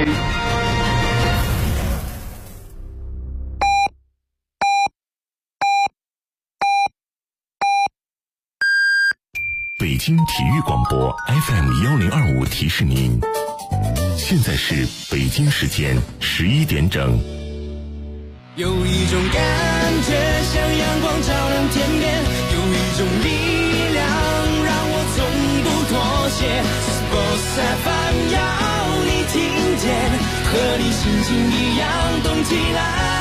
北京体育广播 FM1025 提示您，现在是北京时间11点整。 有一种感觉像阳光照亮天边，有一种力量让我从不妥协。Sports FM 要你听见，和你心情一样动起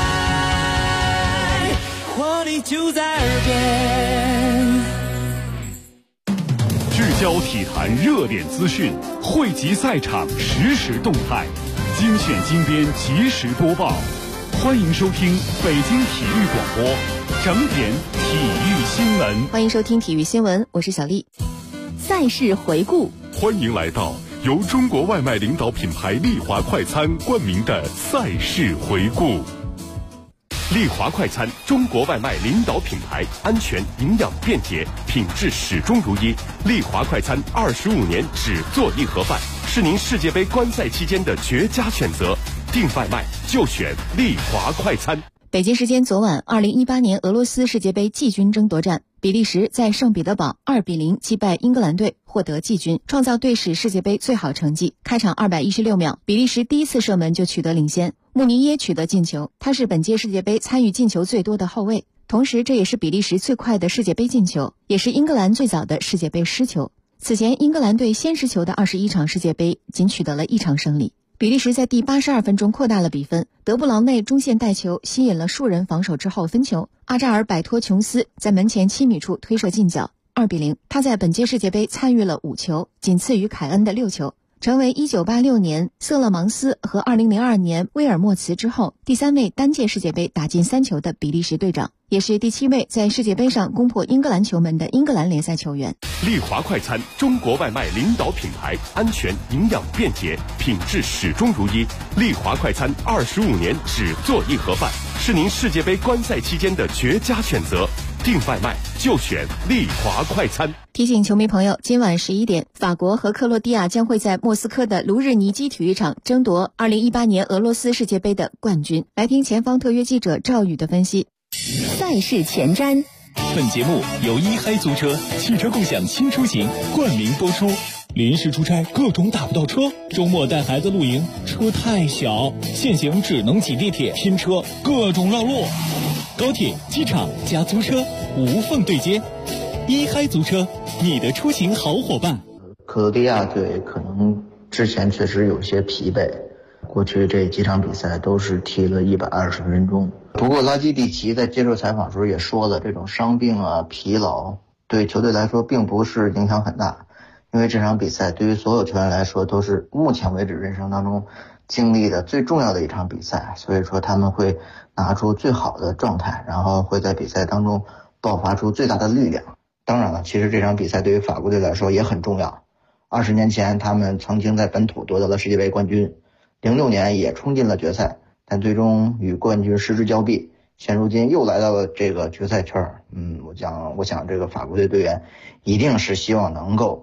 来，活力就在耳边。 聚焦体坛热点资讯，汇集赛场实时动态，精选精编及时播报。欢迎收听北京体育广播整点体育新闻。 欢迎收听体育新闻，我是小丽。赛事回顾， 欢迎来到由中国外卖领导品牌丽华快餐冠名的赛事回顾。丽华快餐，中国外卖领导品牌，安全、营养、便捷，品质始终如一。丽华快餐25年只做一盒饭，是您世界杯观赛期间的绝佳选择。订外卖就选丽华快餐。 北京时间昨晚，2018年俄罗斯世界杯季军争夺战，比利时在圣彼得堡2-0击败英格兰队，获得季军，创造队史世界杯最好成绩。开场216秒，比利时第一次射门就取得领先，穆尼耶取得进球，他是本届世界杯参与进球最多的后卫，同时这也是比利时最快的世界杯进球，也是英格兰最早的世界杯失球。此前英格兰队先失球的21场世界杯仅取得了1场胜利。比利时在第82分钟扩大了比分，德布劳内中线带球吸引了数人防守之后分球，阿扎尔摆脱琼斯，在门前7米处推射进角，2-0。他在本届世界杯参与了5球，仅次于凯恩的6球，成为1986年瑟勒芒斯和2002年威尔莫茨之后第3位单届世界杯打进3球的比利时队长，也是第7位在世界杯上攻破英格兰球门的英格兰联赛球员。 丽华快餐，中国外卖领导品牌，安全、营养、便捷，品质始终如一。丽华快餐25年只做一盒饭，是您世界杯观赛期间的绝佳选择。订外卖就选丽华快餐。 提醒球迷朋友，今晚11点，法国和克罗地亚将会在莫斯科的卢日尼基体育场争夺2018年俄罗斯世界杯的冠军。来听前方特约记者赵宇的分析。 赛事前瞻， 本节目由一嗨租车汽车共享新出行冠名播出。临时出差各种打不到车，周末带孩子露营车太小，现行只能挤地铁拼车，各种绕路。高铁、机场加租车无缝对接，一嗨租车，你的出行好伙伴。 克罗地亚队可能之前确实有些疲惫，过去这几场比赛都是踢了120分钟。不过拉基蒂奇在接受采访时候也说了，这种伤病啊、疲劳对球队来说并不是影响很大，因为这场比赛对于所有球员来说都是目前为止人生当中经历的最重要的一场比赛，所以说他们会拿出最好的状态，然后会在比赛当中爆发出最大的力量。当然了，其实这场比赛对于法国队来说也很重要。20年前他们曾经在本土夺得了世界杯冠军，06年也冲进了决赛，但最终与冠军失之交臂，现如今又来到了这个决赛圈。我想这个法国队队员一定是希望能够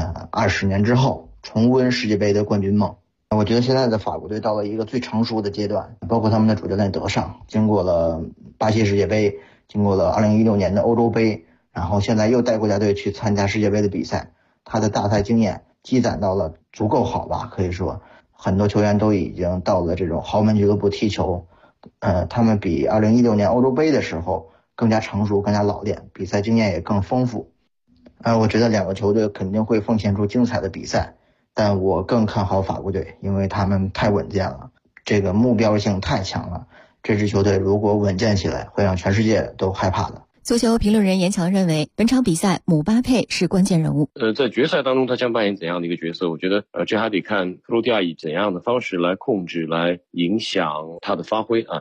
20年之后重温世界杯的冠军梦。我觉得现在的法国队到了一个最成熟的阶段，包括他们的主教练德尚，经过了巴西世界杯，经过了2016年的欧洲杯，然后现在又带国家队去参加世界杯的比赛，他的大赛经验积攒到了足够好吧，可以说很多球员都已经到了这种豪门俱乐部踢球，他们比2016年欧洲杯的时候更加成熟，更加老练，比赛经验也更丰富。我觉得两个球队肯定会奉献出精彩的比赛，但我更看好法国队，因为他们太稳健了，这个目标性太强了，这支球队如果稳健起来，会让全世界都害怕的。 足球评论人严强认为，本场比赛姆巴佩是关键人物。 在决赛当中他将扮演怎样的一个角色？我觉得这还得看克罗地亚以怎样的方式来控制、来影响他的发挥啊。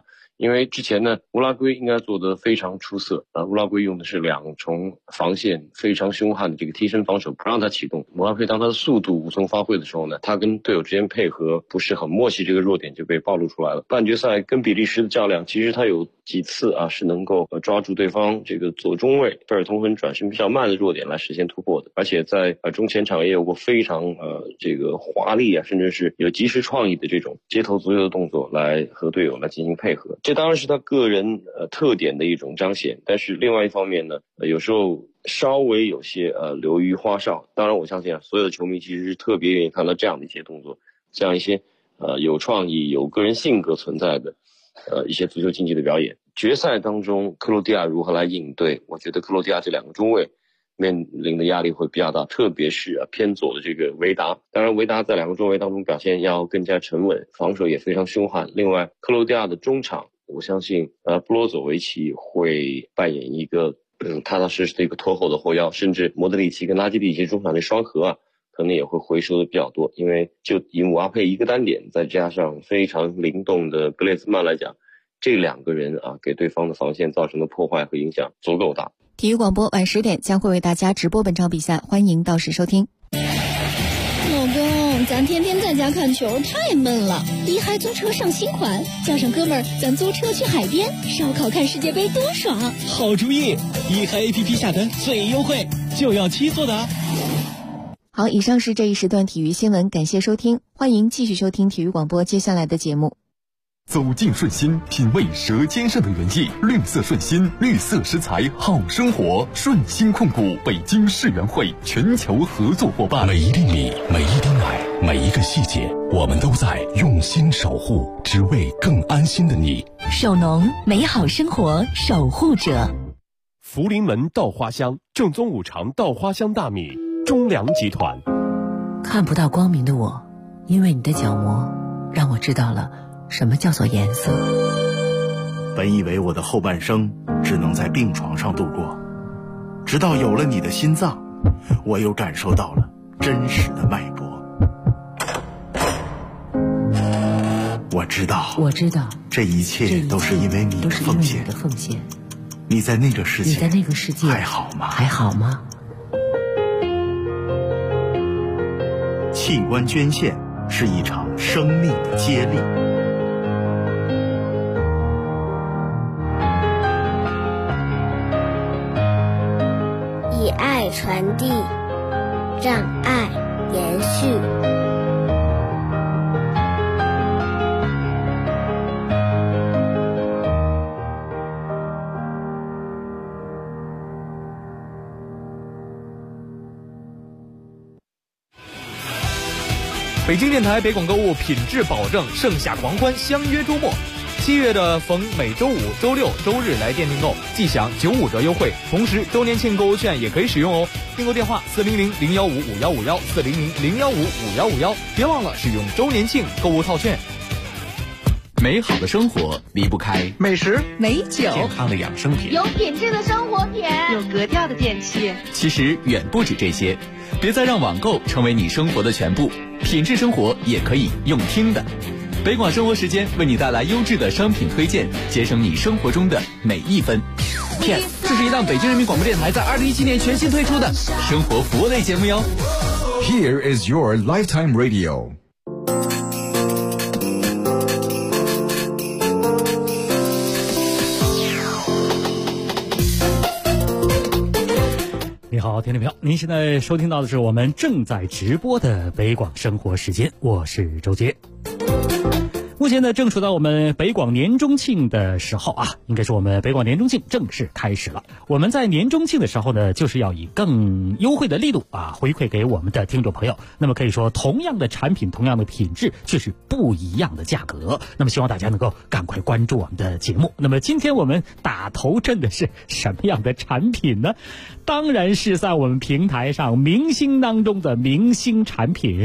因为之前呢，乌拉圭应该做得非常出色啊。乌拉圭用的是2重防线，非常凶悍的这个贴身防守，不让他启动。乌拉圭当他的速度无从发挥的时候呢，他跟队友之间配合不是很默契，这个弱点就被暴露出来了。半决赛跟比利时的较量，其实他有几次啊是能够抓住对方这个左中卫贝尔通亨转身比较慢的弱点来实现突破的，而且在中前场也有过非常这个华丽啊，甚至是有及时创意的这种街头足球的动作来和队友来进行配合。这当然是他个人特点的一种彰显，但是另外一方面呢，有时候稍微有些流于花哨。当然我相信所有的球迷其实是特别愿意看到这样的一些动作，这样一些有创意有个人性格存在的一些足球竞技的表演。决赛当中克罗地亚如何来应对，我觉得克罗地亚这2个中卫面临的压力会比较大，特别是偏左的这个维达。当然维达在2个中卫当中表现要更加沉稳，防守也非常凶悍。另外克罗地亚的中场，我相信布罗佐维奇会扮演一个踏踏实实的一个拖后的后腰，甚至莫德里奇跟拉基蒂奇中场的双核可能也会回收的比较多。因为就以姆巴佩一个单点再加上非常灵动的格列兹曼来讲，这2个人给对方的防线造成的破坏和影响足够大。 体育广播晚10点将会为大家直播本场比赛，欢迎到时收听。 老公，咱天天在家看球太闷了，厉害租车上新款，叫上哥们儿，咱租车去海边烧烤看世界杯多爽！ 好主意，厉害 APP 下单最优惠，就要7做的。 好，以上是这一时段体育新闻，感谢收听，欢迎继续收听体育广播接下来的节目。 走进顺心，品味舌尖上的原意，绿色顺心，绿色食材好生活。顺心控股北京世园会全球合作伙伴。 每一粒米，每一滴奶，每一个细节，我们都在用心守护，只为更安心的你。 首农，美好生活守护者。 福临门稻花香，正宗五常稻花香大米，中粮集团。 看不到光明的我，因为你的角膜让我知道了什么叫做颜色。 本以为我的后半生只能在病床上度过，直到有了你的心脏，我又感受到了真实的脉搏。我知道，这一切都是因为你的奉献。你在那个世界还好吗？器官捐献是一场生命的接力。 以爱传递，让爱延续。 北京电台北广购物品质保证，盛夏狂欢，相约周末。7月的逢每周五、周六、周日来店订购，即享95折优惠，同时周年庆购物券也可以使用哦。订购电话400-015-5151，400-015-5151，别忘了使用周年庆购物套券。 美好的生活离不开美食、 美酒、 健康的养生品， 有品质的生活品， 有格调的电器。 其实远不止这些，别再让网购成为你生活的全部，品质生活也可以用听的。北广生活时间为你带来优质的商品推荐，节省你生活中的每一分。 这是一档北京人民广播电台在2017年全新推出的生活服务类节目哟。 Here is your lifetime radio。 你好，听众朋友，您现在收听到的是我们正在直播的北广生活时间，我是周杰。目前呢，正处到我们北广年中庆的时候啊，应该是我们北广年中庆正式开始了。我们在年中庆的时候呢，就是要以更优惠的力度啊，回馈给我们的听众朋友。那么可以说，同样的产品，同样的品质，却是不一样的价格。那么希望大家能够赶快关注我们的节目。那么今天我们打头阵的是什么样的产品呢？当然是在我们平台上明星当中的明星产品。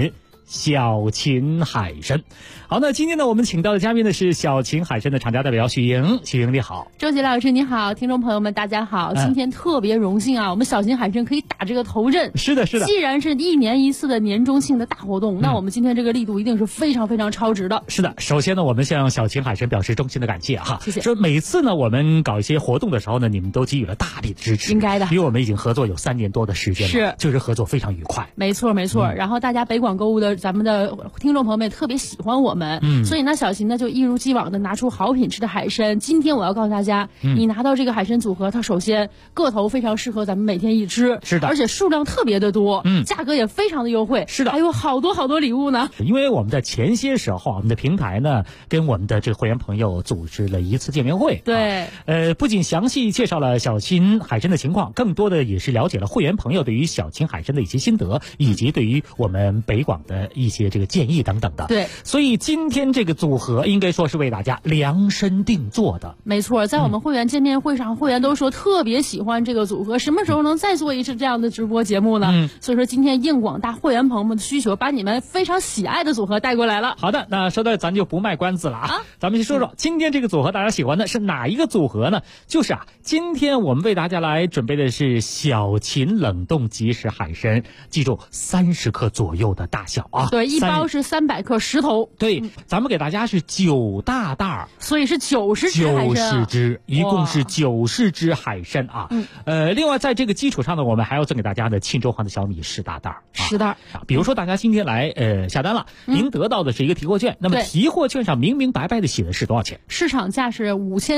小秦海参。好，那今天呢，我们请到的嘉宾呢是小秦海参的厂家代表许莹。许莹你好。 周杰老师你好，听众朋友们大家好，今天特别荣幸啊，我们小秦海参可以打这个头阵。 是的，是的。 既然是1年1次的年终庆的大活动，那我们今天这个力度一定是非常非常超值的。 是的，首先呢，我们向小秦海参表示衷心的感谢哈， 谢谢。 说每次呢，我们搞一些活动的时候呢，你们都给予了大力的支持， 应该的， 因为我们已经合作有3年多的时间了， 是， 就是合作非常愉快。 没错没错。然后大家北广购物的咱们的听众朋友们也特别喜欢我们，所以呢，小秦呢就一如既往的拿出好品质的海参。今天我要告诉大家，你拿到这个海参组合，它首先个头非常适合咱们每天一吃， 是的， 而且数量特别的多，价格也非常的优惠， 是的， 还有好多好多礼物呢。 因为我们在前些时候，我们的平台呢跟我们的这个会员朋友组织了一次见面会， 对， 不仅详细介绍了小秦海参的情况，更多的也是了解了会员朋友对于小秦海参的一些心得，以及对于我们北广的一些这个建议等等的。 对， 所以今天这个组合应该说是为大家量身定做的。 没错，在我们会员见面会上，会员都说特别喜欢这个组合，什么时候能再做一次这样的直播节目呢？所以说今天应广大会员朋友们的需求，把你们非常喜爱的组合带过来了。 好的，那说到咱就不卖关子了啊，咱们先说说今天这个组合大家喜欢的是哪一个组合呢？就是今天我们为大家来准备的是小秦冷冻即食海参，记住30克左右的大小啊。 对，一包是300克10头。 对，咱们给大家是9大袋， 所以是90只海参。 90只，一共是90只海参啊。另外在这个基础上呢，我们还要赠给大家的沁州黄的小米10大袋 ，10袋。 比如说大家今天来下单了，您得到的是一个提货券，那么提货券上明明白白的写的是多少钱？ 市场价是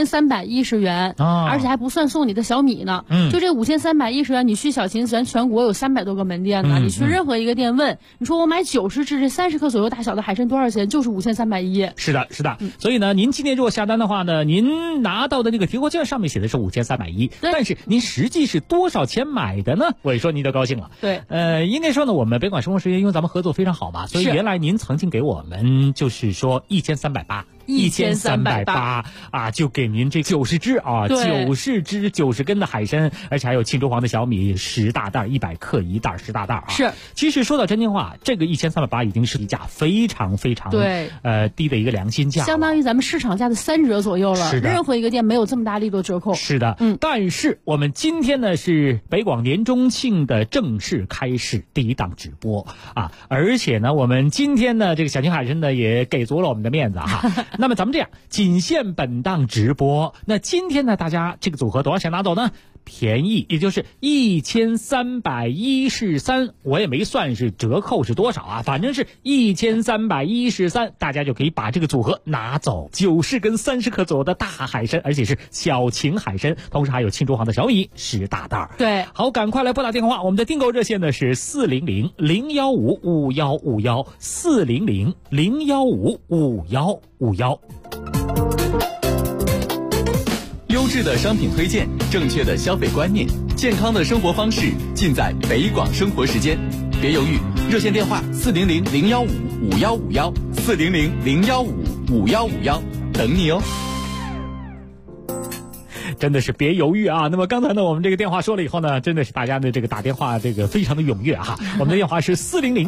5310元，而且还不算送你的小米呢。就这5310元，你去小秦咱全国有300多个门店呢，你去任何一个店问，你说我买90只这30克左右大小的海参多少钱？就是5310。 是的，是的。所以呢，您今天如果下单的话呢，您拿到的这个提货券上面写的是5310，但是您实际是多少钱买的呢？我一说您就高兴了。 对， 应该说呢，我们北广生活时间因为咱们合作非常好嘛，所以原来您曾经给我们就是说1380啊，就给您这90只啊，90只90根的海参，而且还有沁州黄的小米10大袋，100克一袋10大袋啊。 是， 其实说到真心话，这个1380已经是一价非常非常低的一个良心价， 相当于咱们市场价的3折左右了。 是的， 任何一个店没有这么大力度折扣。 是的，但是我们今天呢是北广年中庆的正式开始第一档直播啊，而且呢我们今天呢这个小秦海参呢也给足了我们的面子哈。那么咱们这样，仅限本档直播。那今天呢，大家这个组合多少钱拿走呢？便宜，也就是1313，我也没算是折扣是多少啊，反正是1313，大家就可以把这个组合拿走，90根30克左右的大海参，而且是小秦海参，同时还有沁州黄的小米10大袋。 对， 好，赶快来拨打电话，我们的订购热线呢是400-015-5151，400-015-5151。 优质的商品推荐，正确的消费观念，健康的生活方式，尽在北广生活时间。别犹豫，热线电话400-015-5151，400-015-5151，等你哦。 真的是别犹豫啊！那么刚才呢，我们这个电话说了以后呢，真的是大家的这个打电话这个非常的踊跃哈。我们的电话是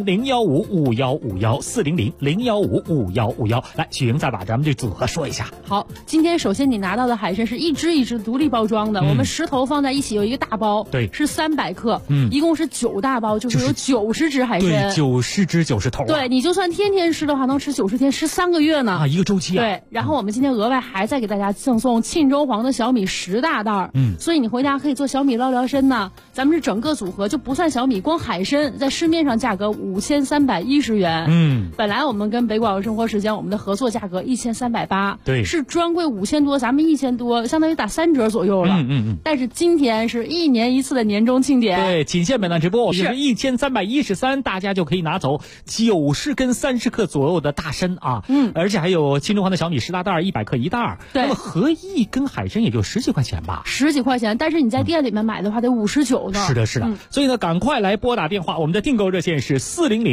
400-015-5151，400-015-5151。来，许莹再把咱们这组合说一下。 好，今天首先你拿到的海参是一只一只独立包装的，我们10头放在一起有一个大包， 对， 是300克，一共是9大包，就是有90只海参， 对，90只90头。 对，你就算天天吃的话，能吃90天，吃3个月呢， 一个周期啊。 对，然后我们今天额外还再给大家赠送沁州黄的小米10大袋，所以你回家可以做小米捞聊参呢。咱们是整个组合就不算小米，光海参在市面上价格5310元，本来我们跟北广生活时间我们的合作价格1380， 对， 是专柜5000多，咱们1000多，相当于打3折左右了。但是今天是1年1次的年终庆典， 对，仅限本档直播，我们是1313，大家就可以拿走90根30克左右的大参啊，而且还有沁州黄的小米10大袋，100克一袋， 对， 那么合一根海参也就10 10几块钱吧 ，10几块钱，但是你在店里面买的话得59呢。 是的，是的。所以呢，赶快来拨打电话，我们的订购热线是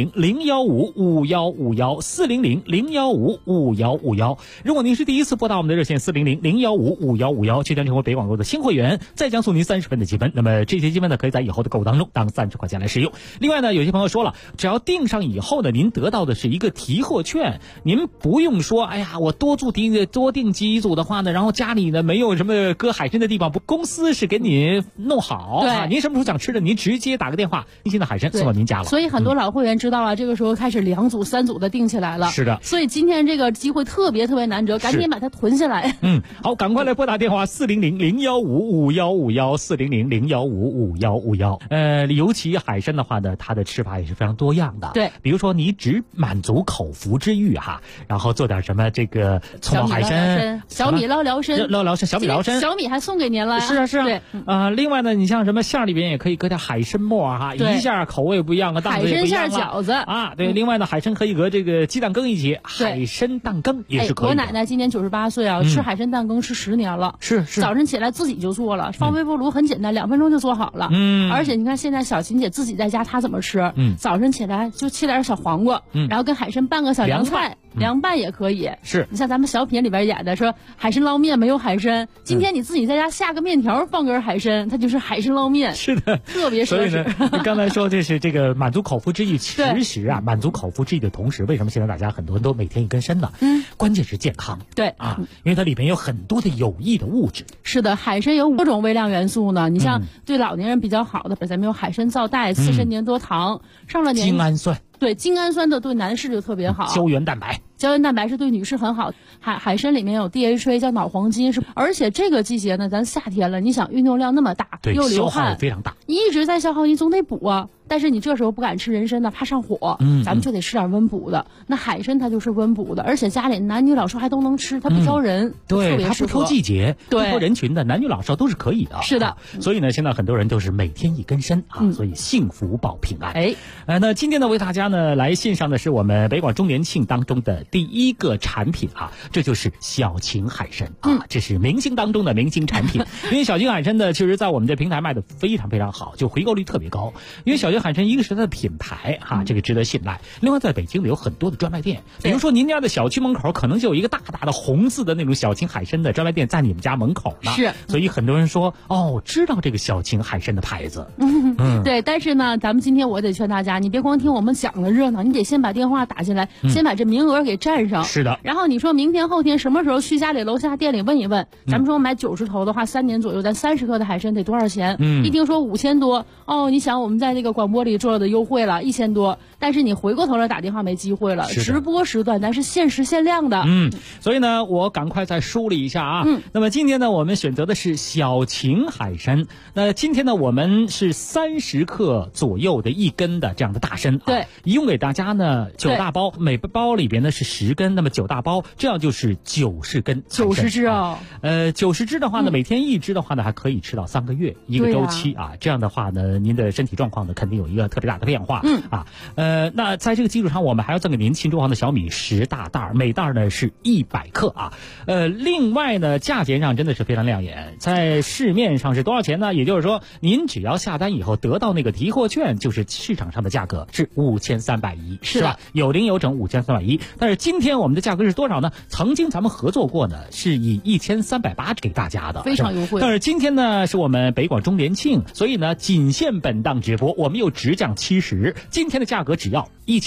400-015-5151，400-015-5151。如果您是第一次拨打我们的热线400-015-5151，就将成为北广购的新会员，再将送您30分的积分。那么这些积分呢，可以在以后的购物当中当30块钱来使用。另外呢，有些朋友说了，只要订上以后呢，您得到的是一个提货券，您不用说，哎呀，我多订几组的话呢，然后家里呢没有什么搁海参的地方，公司是给你弄好。 对啊，您什么时候想吃的，您直接打个电话，新鲜的海参送到您家了。 所以很多老会员知道了，这个时候开始2组、3组的订起来了。 是的。 所以今天这个机会特别难得，赶紧把它囤下来。 好，赶快来拨打电话400-015-5151，400-015-5151。尤其海参的话呢，它的吃法也是非常多样的。 对， 比如说你只满足口腹之欲哈，然后做点什么这个葱爆海参、 小米捞辽参、 小米捞参， 小米还送给您了。 是啊。 对， 另外呢，你像什么馅里边也可以搁点海参末哈，一下口味不一样，档次也不一样了。 海参馅饺子啊，对。另外呢，海参可以搁这个鸡蛋羹一起，海参蛋羹也是可以的。 我奶奶今年98岁啊，吃海参蛋羹吃10年了。 是。 早晨起来自己就做了，放微波炉很简单，2分钟就做好了。而且你看现在小琴姐自己在家，她怎么吃？早晨起来就切点小黄瓜，然后跟海参拌个小凉菜，凉拌也可以。 是。 你像咱们小品里边演的说海参捞面没有海参，今天你自己在家下个面条，放根海参，它就是海参捞面。 是的， 特别奢侈。 所以呢，你刚才说这是这个满足口腹之欲，其实啊，满足口腹之欲的同时，为什么现在大家很多人都每天一根参呢？关键是健康。 对啊，因为它里面有很多的有益的物质。 是的，海参有5种微量元素呢。你像对老年人比较好的，咱们有海参皂苷、刺参粘多糖，上了年精氨酸。 对，精氨酸的对男士就特别好。 胶原蛋白是对女士很好。海参里面有 DHA 叫脑黄金，而且这个季节呢，咱夏天了，你想运动量那么大，又流汗， 消耗非常大， 你一直在消耗，你总得补啊。但是你这时候不敢吃人参呢，怕上火，咱们就得吃点温补的。那海参它就是温补的，而且家里男女老少还都能吃，它不挑人， 对，它不挑季节， 对， 不挑人群的，男女老少都是可以的。 是的， 所以呢，现在很多人都是每天一根参啊，所以幸福保平安。那今天呢，为大家呢来献上的是我们北广周年庆当中的第一个产品啊，这就是小秦海参啊，这是明星当中的明星产品。因为小秦海参呢，其实在我们的平台卖的非常非常好，就回购率特别高。因为小秦海参一个是它的品牌哈，这个值得信赖。另外，在北京有很多的专卖店，比如说您家的小区门口可能就有一个大大的红字的那种小秦海参的专卖店在你们家门口呢。 是， 所以很多人说知道这个小秦海参的牌子。 对，但是呢，咱们今天我得劝大家，你别光听我们讲的热闹，你得先把电话打进来，先把这名额给占上。 是的。 然后你说明天后天什么时候去家里楼下店里问一问，咱们说买90头的话，3年左右，咱30克的海参得多少钱？一听说5000多，你想我们在这个广播里做的优惠了1000多，但是你回过头来打电话没机会了。直播时段咱是限时限量的。 所以呢，我赶快再梳理一下啊。那么今天呢，我们选择的是小秦海参。那今天呢，我们是30克左右的1根的这样的大参。 对， 一共给大家呢9大包，每包里边呢是10根，那么9大包，这样就是90根。 90只哦。 90只的话呢，每天1只的话呢，还可以吃到3个月一个周期啊。这样的话呢，您的身体状况呢，肯定有一个特别大的变化。那在这个基础上，我们还要赠给您庆中皇的小米10大袋，每袋呢是100克啊。另外呢，价钱上真的是非常亮眼，在市面上是多少钱呢？也就是说，您只要下单以后得到那个提货券，就是市场上的价格是5310，是吧？有零有整5310。但是今天我们的价格是多少呢？曾经咱们合作过呢，是以1380给大家的， 非常优惠。 但是今天呢，是我们北广周年庆，所以呢，仅限本档直播，我们又直降70，今天的价格只要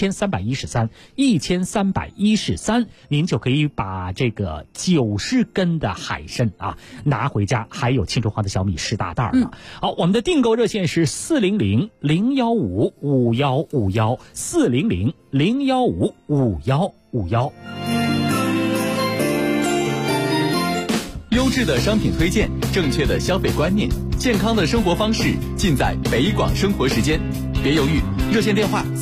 1313，您就可以把这个90根的海参啊拿回家，还有庆中皇的小米10大袋呢。好，我们的订购热线是400-015-5151，400-015-5151。 优质的商品推荐，正确的消费观念，健康的生活方式，尽在北广生活时间。别犹豫，热线电话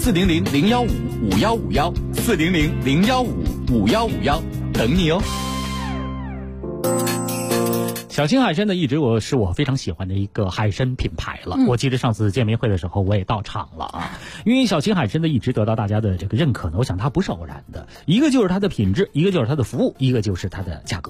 400-015-5151，400-015-5151，等你哦。 小秦海参呢，一直是我非常喜欢的一个海参品牌了。我记得上次见面会的时候，我也到场了啊。因为小秦海参呢，一直得到大家的这个认可呢，我想它不是偶然的。一个就是它的品质，一个就是它的服务，一个就是它的价格。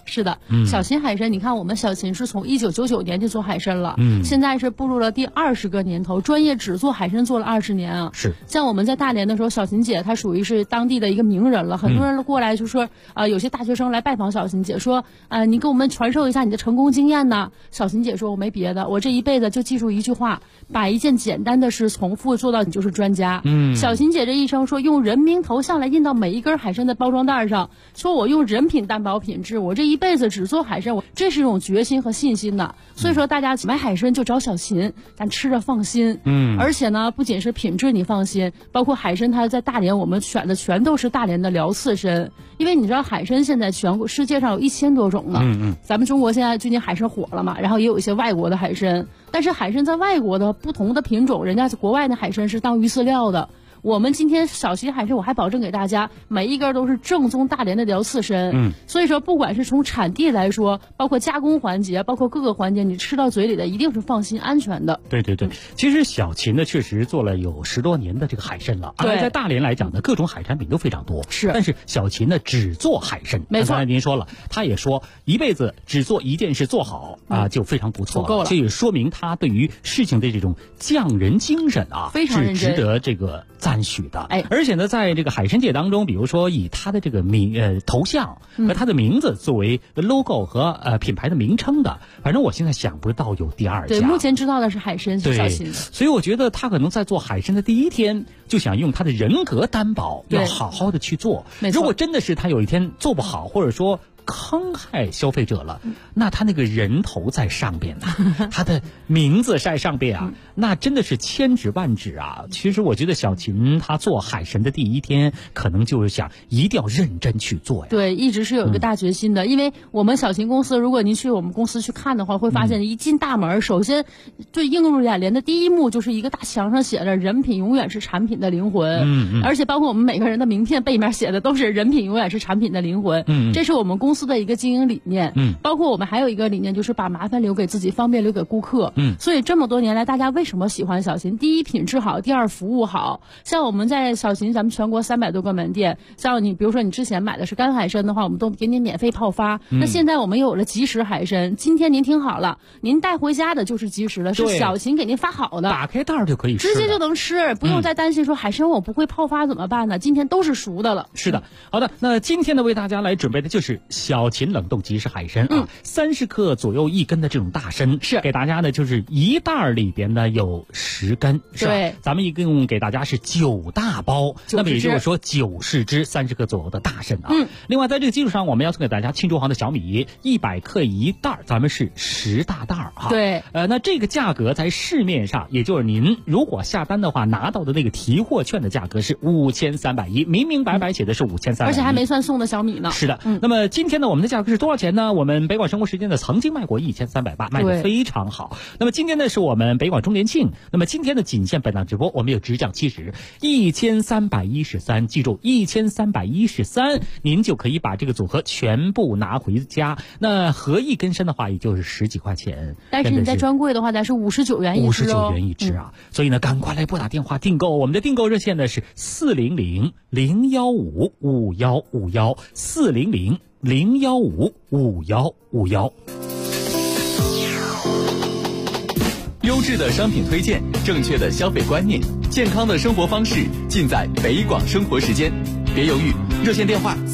是的，小秦海参，你看我们小秦是从1999年就做海参了，现在是步入了第20个年头，专业只做海参做了20年啊。 是， 像我们在大连的时候，小秦姐她属于是当地的一个名人了，很多人过来就说，有些大学生来拜访小秦姐，说，你给我们传授一下你的成功经验呢。小秦姐说，我没别的，我这一辈子就记住一句话，把一件简单的事重复做到你就是专家。小秦姐这一生说，用人名头像来印到每一根海参的包装袋上，说我用人品担保品质，我这一辈子只做海参，这是一种决心和信心的。所以说大家买海参就找小秦，咱吃着放心。而且呢，不仅是品质你放心，包括海参它在大连我们选的全都是大连的辽刺参，因为你知道海参现在全国世界上有1000多种了。咱们中国现在最近海参火了嘛，然后也有一些外国的海参，但是海参在外国的不同的品种，人家国外的海参是当鱼饲料的。我们今天小秦海参，我还保证给大家每一根都是正宗大连的辽刺参。所以说不管是从产地来说，包括加工环节，包括各个环节，你吃到嘴里的一定是放心安全的。 对，其实小秦呢确实做了有10多年的这个海参了，而在大连来讲呢，各种海产品都非常多。是，但是小秦呢只做海参。没错，刚才您说了，他也说一辈子只做一件事做好就非常不错了，这也说明他对于事情的这种匠人精神非常认真，是值得这个赞许的。而且呢，在这个海参界当中，比如说以他的这个头像和他的名字作为 logo 和品牌的名称的，反正我现在想不到有第2家。 对，目前知道的是海参是小秦的。 所以我觉得他可能在做海参的第一天就想用他的人格担保，要好好的去做。如果真的是他有一天做不好，或者说坑害消费者了，那他那个人头在上边啊，他的名字在上边啊，那真的是千指万指啊。其实我觉得小秦他做海参的第一天，可能就是想一定要认真去做呀。 对，一直是有一个大决心的。因为我们小秦公司，如果您去我们公司去看的话，会发现一进大门，首先最映入眼帘的第一幕就是一个大墙上写着"人品永远是产品的灵魂"，而且包括我们每个人的名片背面写的都是"人品永远是产品的灵魂"。这是我们公司的一个经营理念。包括我们还有一个理念，就是把麻烦留给自己，方便留给顾客。所以这么多年来，大家为什么喜欢小秦？第一，品质好；第二，服务好。像我们在小秦，咱们全国300多个门店，像你比如说你之前买的是干海参的话，我们都给你免费泡发。那现在我们有了即食海参，今天您听好了，您带回家的就是即食的，是小秦给您发好的， 打开袋就可以吃， 直接就能吃，不用再担心说海参我不会泡发怎么办呢？今天都是熟的了。 是的，好的，那今天呢为大家来准备的就是小秦冷冻即食海参啊，30克左右1根的这种大参，是给大家呢就是一袋里边呢有10根，是吧？对，咱们一共给大家是9大包，那么也就是说90只30克左右的大参啊。另外在这个基础上，我们要送给大家庆州行的小米100克1袋，咱们是10大袋啊。 对， 那这个价格在市面上，也就是您如果下单的话拿到的那个提货券的价格是5310，明明白白写的是5310， 而且还没算送的小米呢。 是的，那么今天呢我们的价格是多少钱呢？我们北广生活时间呢曾经卖过1380，卖得非常好。那么今天呢是我们北广周年庆，那么今天的仅限本档直播，我们有直降70 1313，记住1313，您就可以把这个组合全部拿回家。那合1根参的话，也就是10几块钱。 但是你在专柜的话，咱是59元一只 59元一只啊。所以呢，赶快来拨打电话订购，我们的订购热线呢是400-015-5151，400-015-5151。 优质的商品推荐，正确的消费观念，健康的生活方式，尽在北广生活时间。别犹豫，热线电话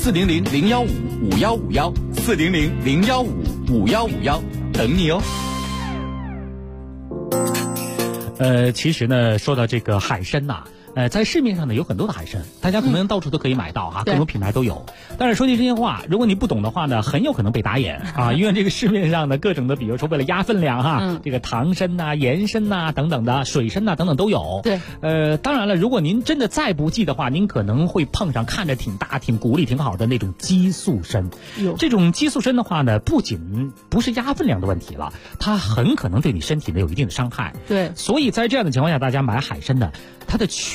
400-015-5151，400-015-5151，等你哦。 其实呢，说到这个海参呐，在市面上呢有很多的海参，大家可能到处都可以买到啊，各种品牌都有。但是说句真心话，如果你不懂的话呢，很有可能被打眼啊，因为这个市面上的各种的，比如说为了压分量哈，这个糖参呐、盐参呐等等的，水参呐等等都有。 对， 当然了，如果您真的再不济的话，您可能会碰上看着挺大、挺骨力挺好的那种激素参。这种激素参的话呢，不仅不是压分量的问题了，它很可能对你身体呢有一定的伤害。 对， 所以在这样的情况下，大家买海参呢，它的取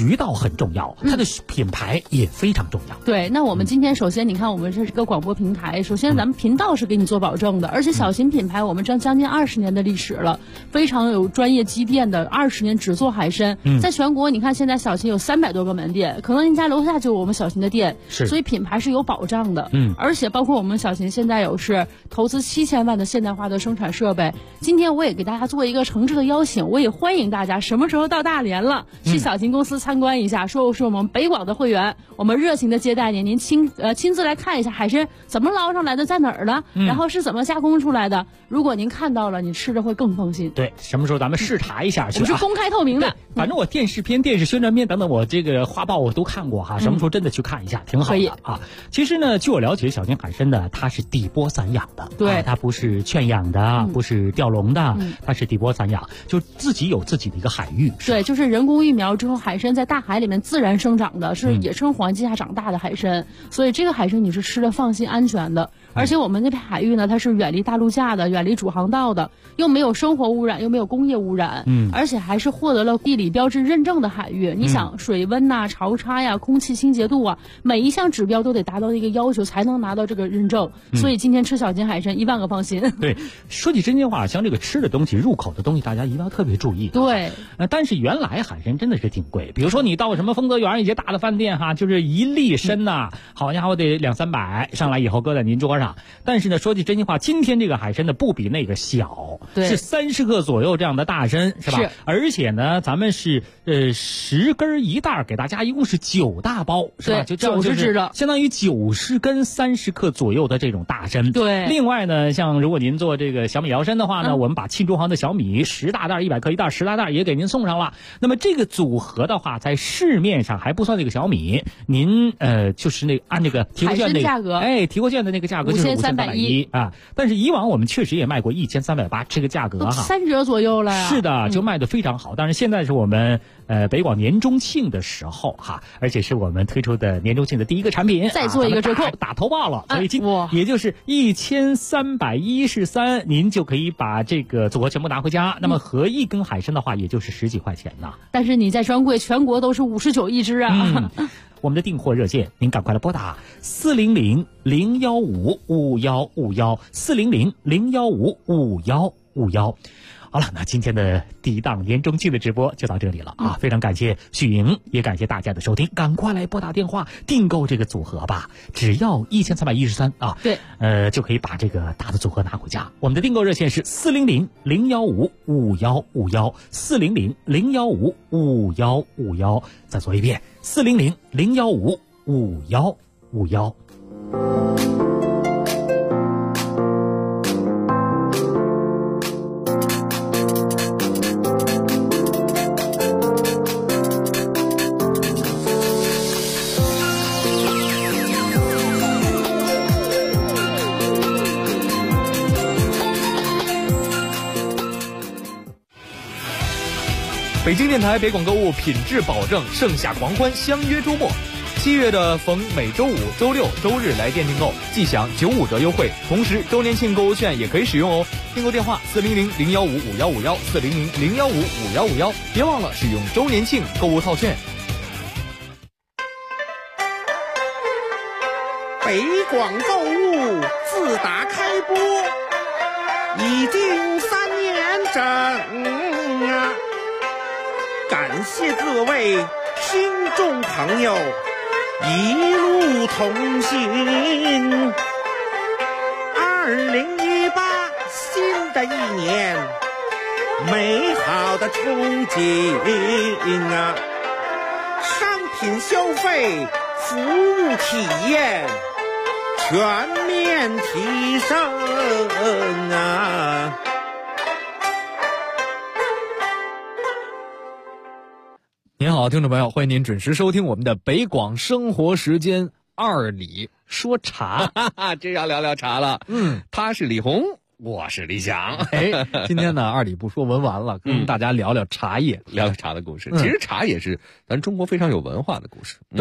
渠道很重要，它的品牌也非常重要。 对，那我们今天首先你看，我们这是个广播平台，首先咱们频道是给你做保证的，而且小型品牌我们将近20年的历史了，非常有专业积淀的，20年只做海参，在全国你看现在小型有300多个门店，可能您家楼下就有我们小型的店，所以品牌是有保障的。而且包括我们小型现在有是投资7000万的现代化的生产设备。今天我也给大家做一个诚挚的邀请，我也欢迎大家什么时候到大连了，去小型公司参观一下，说是我们北广的会员，我们热情的接待您，您亲自来看一下海参怎么捞上来的，在哪儿了，然后是怎么加工出来的。如果您看到了，你吃着会更放心。 对，什么时候咱们视察一下去？ 我们是公开透明的。 反正我电视片、电视宣传片等等，我这个画报我都看过哈。什么时候真的去看一下，挺好的啊。其实呢，据我了解，小型海参呢，它是底波散养的， 对， 它不是圈养的，不是钓笼的，它是底波散养，就自己有自己的一个海域。 对，就是人工育苗之后，海参在大海里面自然生长的，是野生环境下长大的海参，所以这个海参你是吃的放心、安全的。而且我们那片海域呢，它是远离大陆架的，远离主航道的，又没有生活污染，又没有工业污染，而且还是获得了地理标志认证的海域。你想水温呐、潮差呀、空气清洁度啊，每一项指标都得达到一个要求，才能拿到这个认证。所以今天吃小型海参1万个放心。 对，说句真心话，像这个吃的东西、入口的东西，大家一定要特别注意。 对， 但是原来海参真的是挺贵，比如说你到什么丰泽园一些大的饭店哈，就是1粒参呐，好家伙得200-300，上来以后搁在您桌上。但是呢，说句真心话，今天这个海参呢不比那个小，是30克左右这样的大参，是吧？而且呢，咱们是10根1袋，给大家一共是9大包，是吧？就 90只的， 相当于90根30克左右的这种大参。 对。 另外呢，像如果您做这个小米辽参的话呢，我们把沁中航的小米10大袋100克1袋10大袋也给您送上了。那么这个组合的话，在市面上还不算那个小米，您就是那按这个提货券那个价格， 提货券的那个价格就是5310啊。但是以往我们确实也卖过1380，这个价格哈 3折左右了呀。 是的，就卖得非常好。但是现在是我们北广年中庆的时候哈，而且是我们推出的年中庆的第一个产品， 再做一个折扣， 打头报了，所以也就是1313，您就可以把这个组合全部拿回家。那么合一根海参的话，也就是10几块钱呢。 但是你在专柜全国都是59一只啊。 我们的订货热线，您赶快来拨打400-015-5151，400-015-5151。好了，那今天的第一档年中庆的直播就到这里了啊！非常感谢许莹，也感谢大家的收听，赶快来拨打电话订购这个组合吧，只要1313啊！ 对， 就可以把这个大的组合拿回家。我们的订购热线是400-015-5151，400-015-5151。再说一遍，400-015-5151。 北京电台北广购物品质保证，盛夏狂欢，相约周末。7月的逢每周五、周六、周日来电订购，即享95折优惠，同时周年庆购物券也可以使用哦。订购电话400-015-5151，400-015-5151，别忘了使用周年庆购物套券。 北广购物自打开播已经3年整啊！感谢各位听众朋友一路同行。2018新的一年，美好的憧憬啊！商品消费、服务体验全面提升啊！ 您好，听众朋友，欢迎您准时收听我们的北广生活时间2里说茶，这要聊聊茶了。他是李红，我是李想。今天呢，2里不说文玩了，跟大家聊聊茶叶，聊聊茶的故事。其实茶也是咱中国非常有文化的故事。对啊。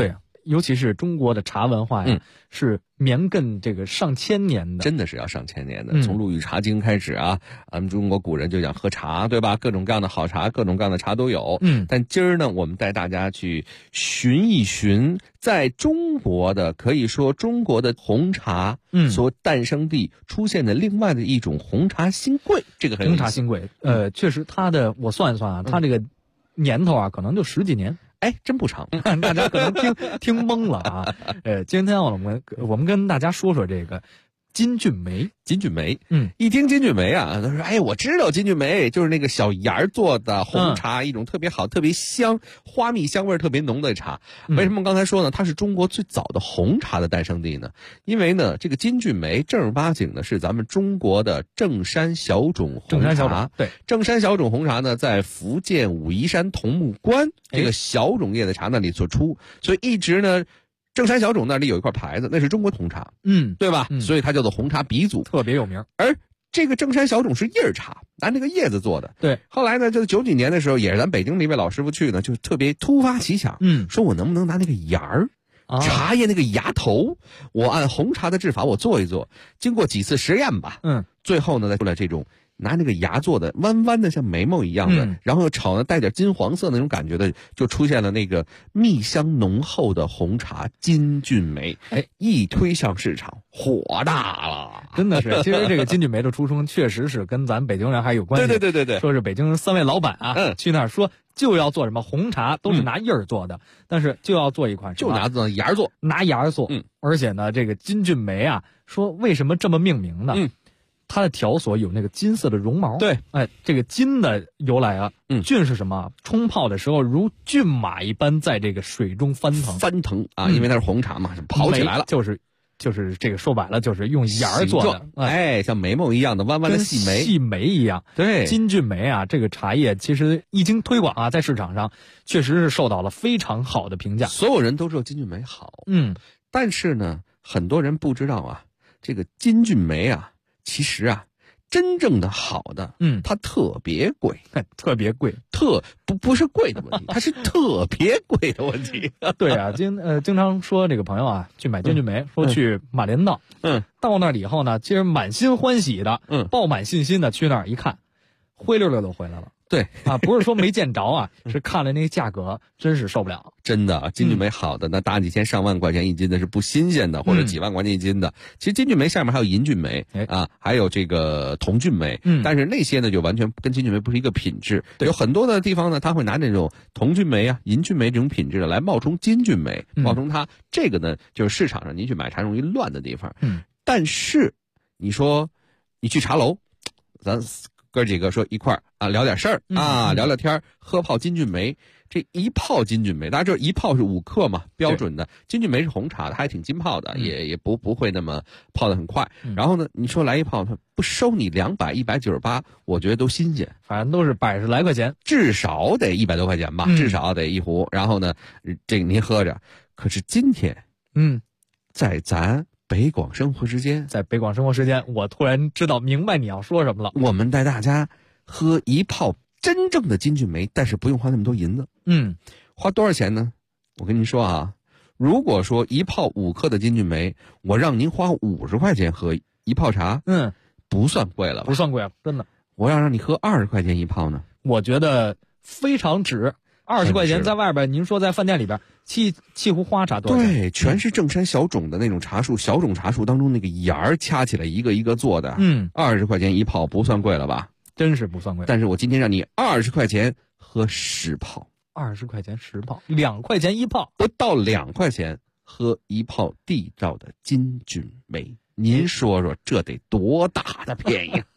尤其是中国的茶文化呀，是绵亘这个上千年的， 真的是要上千年的。从陆羽茶经开始啊，咱们中国古人就讲喝茶，对吧？各种各样的好茶，各种各样的茶都有。但今儿呢，我们带大家去寻一寻，在中国的可以说中国的红茶，所诞生地出现的另外的一种红茶新贵，这个很有意思。 红茶新贵，确实它的我算一算啊，它这个年头啊，可能就10几年。 哎，真不长， 大家可能听懵了啊。今天我们跟大家说说这个金骏眉。 金骏眉，一听金骏眉啊，他说：“哎，我知道金骏眉就是那个小芽做的红茶，一种特别好、特别香、花蜜香味特别浓的茶。为什么刚才说呢？它是中国最早的红茶的诞生地呢？因为呢，这个金骏眉正儿八经的是咱们中国的正山小种红茶。 对， 正山小种红茶呢，在福建武夷山桐木关这个小种叶的茶那里所出，所以一直呢。”正山小种那里有一块牌子，那是中国红茶，对吧？所以它叫做红茶鼻祖， 特别有名。 而这个正山小种是叶茶，拿那个叶子做的。 对， 后来呢，就90几年的时候，也是咱北京那位老师傅去呢，就特别突发奇想，说我能不能拿那个芽儿，茶叶那个芽头，我按红茶的制法我做一做。经过几次实验吧，最后呢，再出来这种。拿那个芽做的弯弯的像眉毛一样的，然后又炒的带点金黄色那种感觉的，就出现了那个蜜香浓厚的红茶金骏眉。一推向市场，火大了， 真的是。其实这个金骏眉的出生确实是跟咱北京人还有关系。 对， 说是北京3位老板啊，去那儿说就要做什么红茶，都是拿叶儿做的，但是就要做一款就拿芽做， 拿芽做。而且呢，这个金骏眉啊，说为什么这么命名呢？它的条索有那个金色的绒毛。 对， 这个金的由来啊，骏是什么？冲泡的时候如骏马一般在这个水中翻腾啊，因为它是红茶嘛，跑起来了。 就是这个说白了就是用芽做的， 像眉毛一样的弯弯的细眉一样。 对， 金骏眉啊，这个茶叶其实一经推广啊，在市场上确实是受到了非常好的评价， 所有人都知道金骏眉好。但是呢，很多人不知道啊，这个金骏眉啊。其实啊，真正的好的，它特别贵，不是贵的问题，它是特别贵的问题。 对啊，经常说这个朋友啊，去买金骏眉，说去马连道，到那儿以后呢，其实满心欢喜的，抱满信心的去那儿一看，灰溜溜都回来了。 对啊，不是说没见着啊，是看了那个价格，真是受不了。 真的，金骏眉好的那大几千上万块钱一斤的是不新鲜的，或者几万块钱一斤的。其实金骏眉下面还有银骏眉啊，还有这个铜骏眉，但是那些呢就完全跟金骏眉不是一个品质。有很多的地方呢，他会拿那种铜骏眉啊、银骏眉这种品质的来冒充金骏眉，冒充它。这个呢，就是市场上您去买茶容易乱的地方。但是你说你去茶楼，咱哥几个说一块儿啊聊点事儿啊，聊聊天，喝泡金骏眉。这一泡金骏眉，大家知道一泡是5克嘛，标准的。金骏眉是红茶的，还挺浸泡的，也不会那么泡得很快。然后呢，你说来一泡，它不收你200、198，我觉得都新鲜， 反正都是100来块钱， 至少得100多块钱吧，至少得一壶。然后呢，这个您喝着。可是今天，在咱北广生活时间， 我突然明白你要说什么了。 我们带大家喝一泡真正的金骏眉，但是不用花那么多银子。花多少钱呢？我跟您说啊，如果说一泡5克的金骏眉，我让您花50块钱喝一泡茶，不算贵了吧？ 不算贵了，真的。 我要让你喝20块钱一泡呢， 我觉得非常值。20块钱在外边，您说在饭店里边沏壶花茶多少钱？ 对，全是正山小种的那种茶树，小种茶树当中那个芽儿掐起来一个一个做的，20块钱一泡不算贵了吧？ 真是不算贵。 但是我今天让你20块钱喝10泡 ，20块钱10泡，2块钱一泡， 不到2块钱喝一泡地道的金骏眉。您说说这得多大的便宜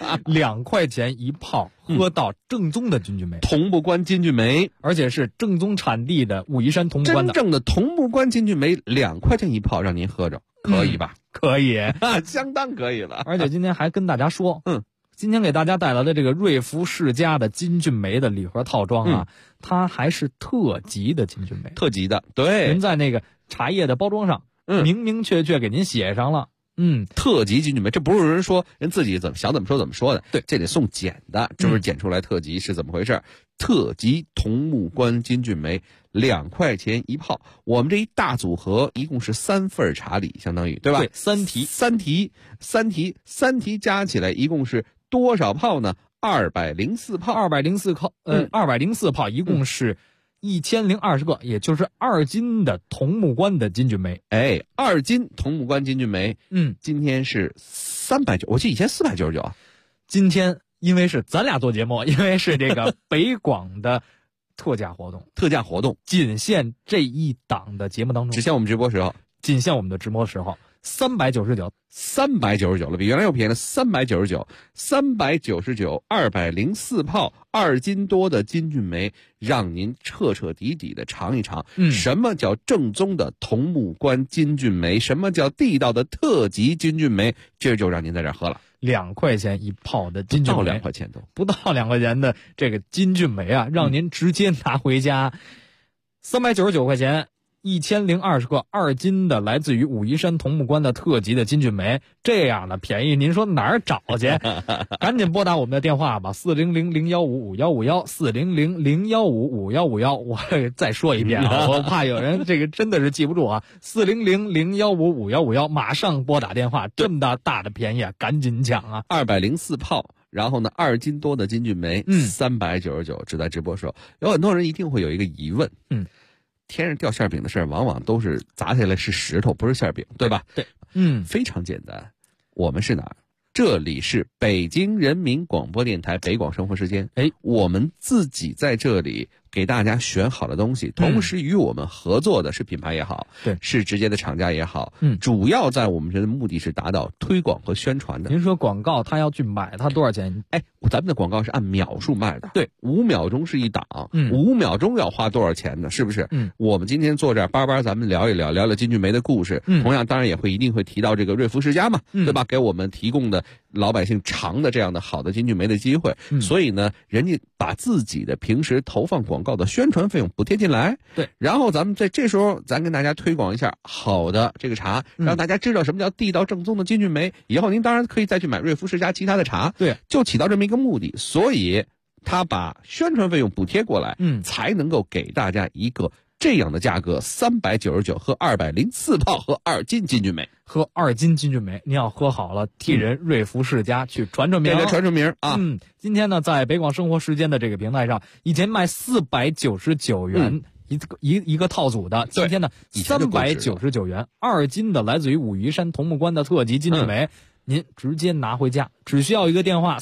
？2块钱一泡，喝到正宗的金骏眉， 桐木关金骏眉， 而且是正宗产地的武夷山桐木关的。 真正的桐木关金骏眉，2块钱一泡，让您喝着，可以吧？ 可以相当可以了。 而且今天还跟大家说，今天给大家带来的这个瑞福世家的金骏眉的礼盒套装啊，它还是特级的金骏眉， 特级的，对， 您在那个茶叶的包装上，明明确确给您写上了。 特级金骏眉，这不是人说人自己想怎么说怎么说的， 对， 这得送检的，这不是检出来特级是怎么回事？特级桐木关金骏眉2块钱一泡，我们这一大组合一共是3份茶礼，相当于对吧？ 对，3 题加起来一共是多少泡呢？204泡 ，204泡一共是1020个，也就是2斤的桐木关的金骏眉。 2斤桐木关金骏眉，今天是390，我记得以前499啊。 今天因为是咱俩做节目，因为是这个北广的特价活动，仅限这一档的节目当中， 只限我们直播时候，399了，比原来又便宜了399，204泡2斤多的金骏眉，让您彻彻底底的尝一尝，什么叫正宗的桐木关金骏眉，什么叫地道的特级金骏眉，今儿就让您在这儿喝了。 2块钱一泡的金骏眉， 不到2块钱都不到2块钱的这个金骏眉啊，让您直接拿回家，399块钱。1020个2斤的来自于武夷山桐木关的特级的金骏眉，这样的便宜您说哪儿找去？赶紧拨打我们的电话吧，400-015-5151，400-015-5151。我再说一遍啊，我怕有人这个真的是记不住啊，400-015-5151，马上拨打电话，这么大的便宜啊，赶紧抢啊 ！204泡。然后呢，2斤多的金骏眉，399，只在直播时候，有很多人一定会有一个疑问，天上掉馅饼的事儿，往往都是砸下来是石头，不是馅饼，对吧？ 对， 非常简单。我们是哪儿？这里是北京人民广播电台北广生活时间。我们自己在这里给大家选好的东西，同时与我们合作的是品牌也好， 对， 是直接的厂家也好，主要在我们这的目的是达到推广和宣传的。 您说广告他要去买，他多少钱？ 咱们的广告是按秒数卖的， 对 ，5秒钟是一档，5秒钟要花多少钱呢？是不是？我们今天坐这儿叭咱们聊一聊金骏眉的故事，同样当然也一定会提到这个瑞福世家嘛，对吧？给我们提供的老百姓尝的这样的好的金骏眉的机会，所以呢，人家把自己的平时投放广告的宣传费用补贴进来， 对， 然后咱们在这时候咱跟大家推广一下好的这个茶，让大家知道什么叫地道正宗的金骏眉，以后您当然可以再去买瑞福世家其他的茶， 对， 就起到这么一个目的，所以他把宣传费用补贴过来，才能够给大家一个这样的价格，399和204泡和2斤金骏眉， 喝2斤金骏眉，您要喝好了，替人瑞福世家去传名， 传名啊！ 今天呢，在北广生活时间的这个平台上，以前卖499元。一个套组的，今天呢399元，2斤的来自于武夷山桐木关的特级金骏眉，您直接拿回家，只需要一个电话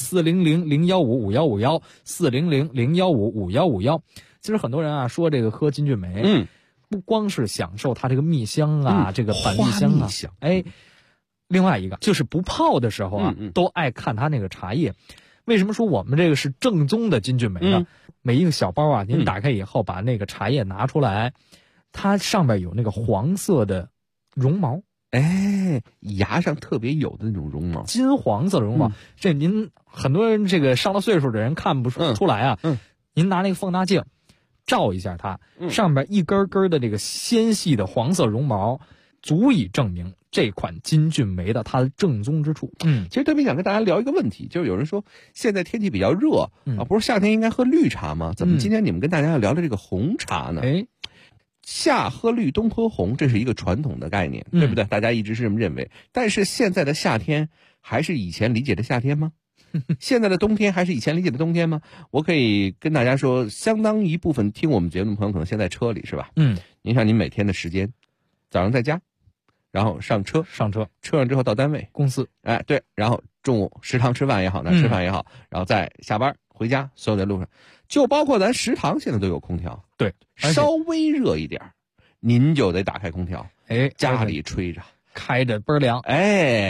400-015-5151，400-015-5151。其实很多人啊说这个喝金骏眉，不光是享受它这个蜜香啊，这个板栗香啊，另外一个就是不泡的时候啊，都爱看它那个茶叶。为什么说我们这个是正宗的金骏眉呢？每一个小包啊，您打开以后把那个茶叶拿出来，它上面有那个黄色的绒毛， 芽上特别有的那种绒毛， 金黄色的绒毛。这您很多人这个上了岁数的人看不出来啊。您拿那个放大镜照一下它，上面一根根的这个纤细的黄色绒毛，足以证明这款金骏眉的它的正宗之处。 其实特别想跟大家聊一个问题，就是有人说现在天气比较热不是夏天应该喝绿茶吗？怎么今天你们跟大家要聊的这个红茶呢？夏喝绿，冬喝红，这是一个传统的概念，对不对？大家一直是这么认为。但是现在的夏天还是以前理解的夏天吗？现在的冬天还是以前理解的冬天吗？我可以跟大家说，相当一部分听我们节目的朋友可能现在车里是吧？您看您每天的时间，早上在家，然后上车车上之后到单位公司， 对，然后中午食堂吃饭也好，吃饭也好，然后再下班回家，所有在路上，就包括咱食堂现在都有空调， 对， 稍微热一点您就得打开空调，家里吹着， 开着倍儿凉，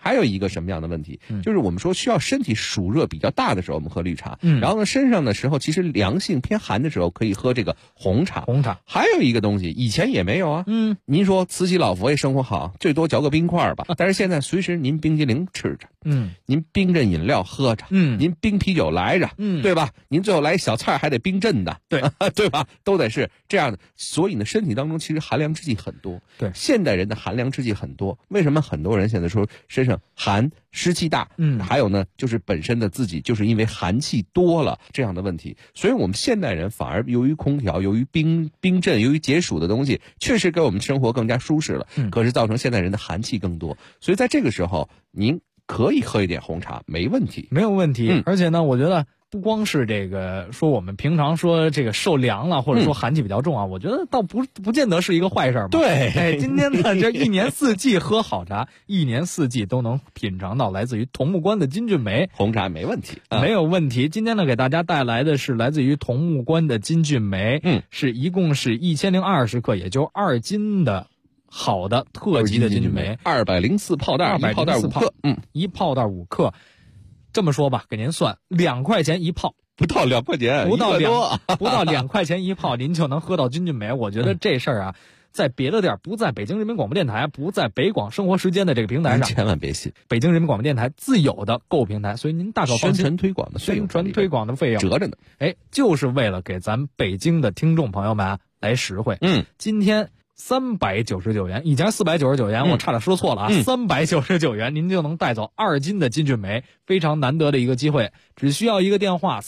还有一个什么样的问题？就是我们说需要身体暑热比较大的时候，我们喝绿茶。然后呢，身上的时候其实凉性偏寒的时候，可以喝这个红茶。还有一个东西，以前也没有啊。您说慈禧老佛爷生活好，最多嚼个冰块吧。但是现在随时您冰激凌吃着，您冰镇饮料喝着，您冰啤酒来着，对吧？您最后来小菜还得冰镇的，对吧？都得是这样的。所以呢，身体当中其实寒凉之气很多。 对， 现代人的寒凉之气很多。为什么很多人现在说身上寒、湿气大？还有呢，就是本身的自己就是因为寒气多了这样的问题。所以我们现代人反而由于空调、由于冰镇、由于解暑的东西，确实给我们生活更加舒适了。可是造成现代人的寒气更多。所以在这个时候，您可以喝一点红茶，没问题， 没有问题。而且呢，我觉得不光是这个说我们平常说这个受凉了，或者说寒气比较重啊，我觉得倒不见得是一个坏事嘛。 对， 今天呢，这一年四季喝好茶，一年四季都能品尝到来自于桐木关的金骏眉红茶，没问题， 没有问题。今天呢，给大家带来的是来自于桐木关的金骏眉，一共是1020克，也就2斤的。好的特级的金骏眉 ，204泡袋，1泡袋5克 ，1泡袋5克。这么说吧，给您算2块钱一泡， 不到2块钱， 不到2块钱一泡，您就能喝到金骏眉。我觉得这事儿啊，在别的地儿，不在北京人民广播电台，不在北广生活时间的这个平台上， 千万别信。 北京人民广播电台自有的购物平台，所以您大可放心。 宣传推广的费用折着呢。 就是为了给咱北京的听众朋友们来实惠。今天399元，以前499元，我差点说错了啊，399元您就能带走2斤的金骏眉，非常难得的一个机会。只需要一个电话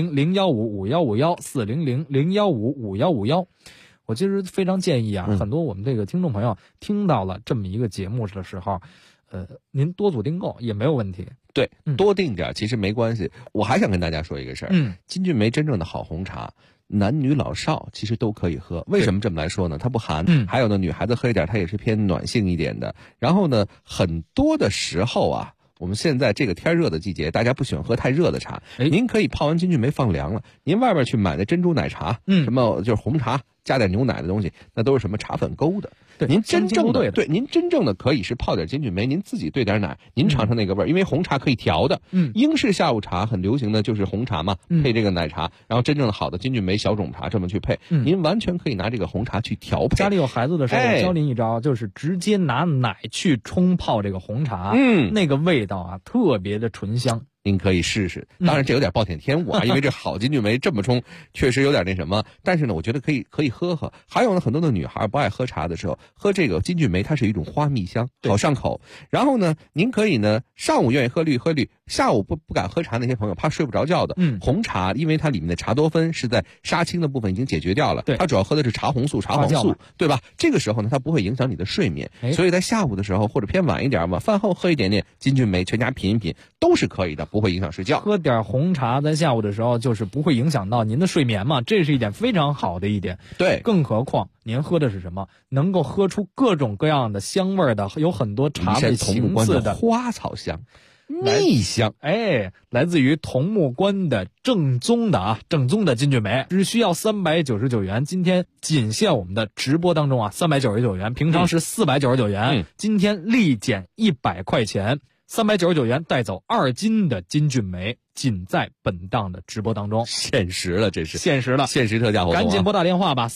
400-015-5151，400-015-5151。我其实非常建议啊，很多我们这个听众朋友听到了这么一个节目的时候，您多组订购也没有问题。 对，多订点其实没关系。我还想跟大家说一个事儿，金骏眉真正的好红茶，男女老少其实都可以喝。为什么这么来说呢？它不寒，还有呢，女孩子喝一点，它也是偏暖性一点的。然后呢，很多的时候啊，我们现在这个天热的季节，大家不喜欢喝太热的茶，您可以泡完金骏眉放凉了，您外边去买的珍珠奶茶，什么就是红茶加点牛奶的东西，那都是什么茶粉勾的。您真正的您真正的可以是泡点金骏眉，您自己兑点奶，您尝尝那个味儿，因为红茶可以调的。英式下午茶很流行的就是红茶嘛，配这个奶茶，然后真正的好的金骏眉小种茶这么去配，您完全可以拿这个红茶去调配。 家里有孩子的时候，我教您一招，就是直接拿奶去冲泡这个红茶，那个味道啊特别的醇香。 您可以试试，当然这有点暴殄天物啊，因为这好金骏眉这么冲，确实有点那什么。但是呢，我觉得可以喝喝。还有呢，很多的女孩不爱喝茶的时候，喝这个金骏眉，它是一种花蜜香，好上口。然后呢，您可以呢，上午愿意喝绿，下午不敢喝茶那些朋友怕睡不着觉的，红茶，因为它里面的茶多酚是在杀青的部分已经解决掉了，它主要喝的是茶红素、茶黄素，对吧？这个时候呢，它不会影响你的睡眠，所以在下午的时候或者偏晚一点嘛，饭后喝一点点金骏眉，全家品一品都是可以的。不会影响睡觉， 喝点红茶在下午的时候就是不会影响到您的睡眠嘛，这是一点非常好的一点。 对， 更何况您喝的是什么？能够喝出各种各样的香味的，有很多茶味形似的花草香、蜜香， 来自于桐木关的正宗的金骏眉，只需要399元。今天仅限我们的直播当中啊，399元，平常是499元，今天立减100块钱。399元带走2斤的金骏眉，仅在本档的直播当中， 限时了，这是限时了， 限时特价活动， 赶紧拨打电话吧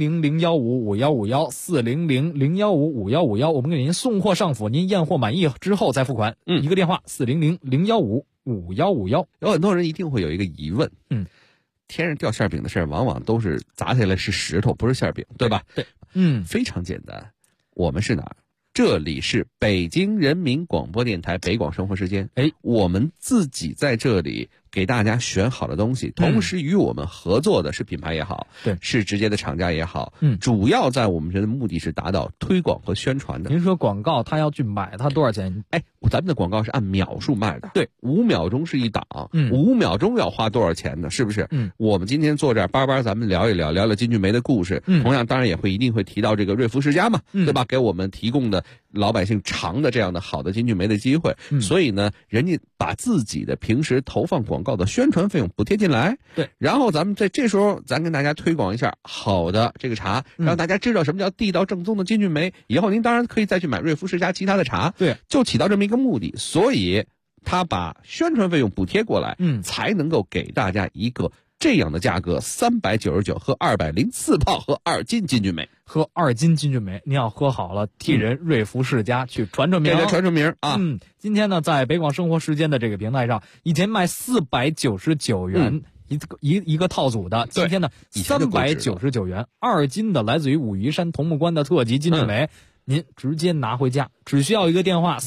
，400-015-5151，400-015-5151，我们给您送货上府，您验货满意之后再付款。一个电话400-015-5151。 有很多人一定会有一个疑问，天上掉馅饼的事儿，往往都是砸下来是石头，不是馅饼，对吧？ 对， 非常简单，我们是哪儿？这里是北京人民广播电台北广生活时间，我们自己在这里给大家选好的东西，同时与我们合作的是品牌也好，是直接的厂家也好，主要在我们这的目的是达到推广和宣传的。 您说广告他要去买，他多少钱？ 咱们的广告是按秒数卖的， 对 ，5秒钟是一档，5秒钟要花多少钱呢？是不是？我们今天坐这儿巴咱们聊一聊金骏眉的故事，同样当然也一定会提到这个瑞孚世家嘛，对吧？给我们提供的老百姓尝的这样的好的金骏眉的机会，所以呢，人家把自己的平时投放广告的宣传费用补贴进来， 对， 然后咱们在这时候，咱跟大家推广一下好的这个茶，让大家知道什么叫地道正宗的金骏眉，以后您当然可以再去买瑞福世家其他的茶， 对， 就起到这么一个目的，所以他把宣传费用补贴过来，才能够给大家一个这样的价格，399和204泡和2斤金骏眉， 喝2斤金骏眉，您要喝好了，替人瑞福世家去传传名， 给他传传名啊！ 今天呢，在北广生活时间的这个平台上，以前卖499元一个套组的，今天呢399元2斤的，来自于武夷山桐木关的特级金骏眉。您直接拿回家，只需要一个电话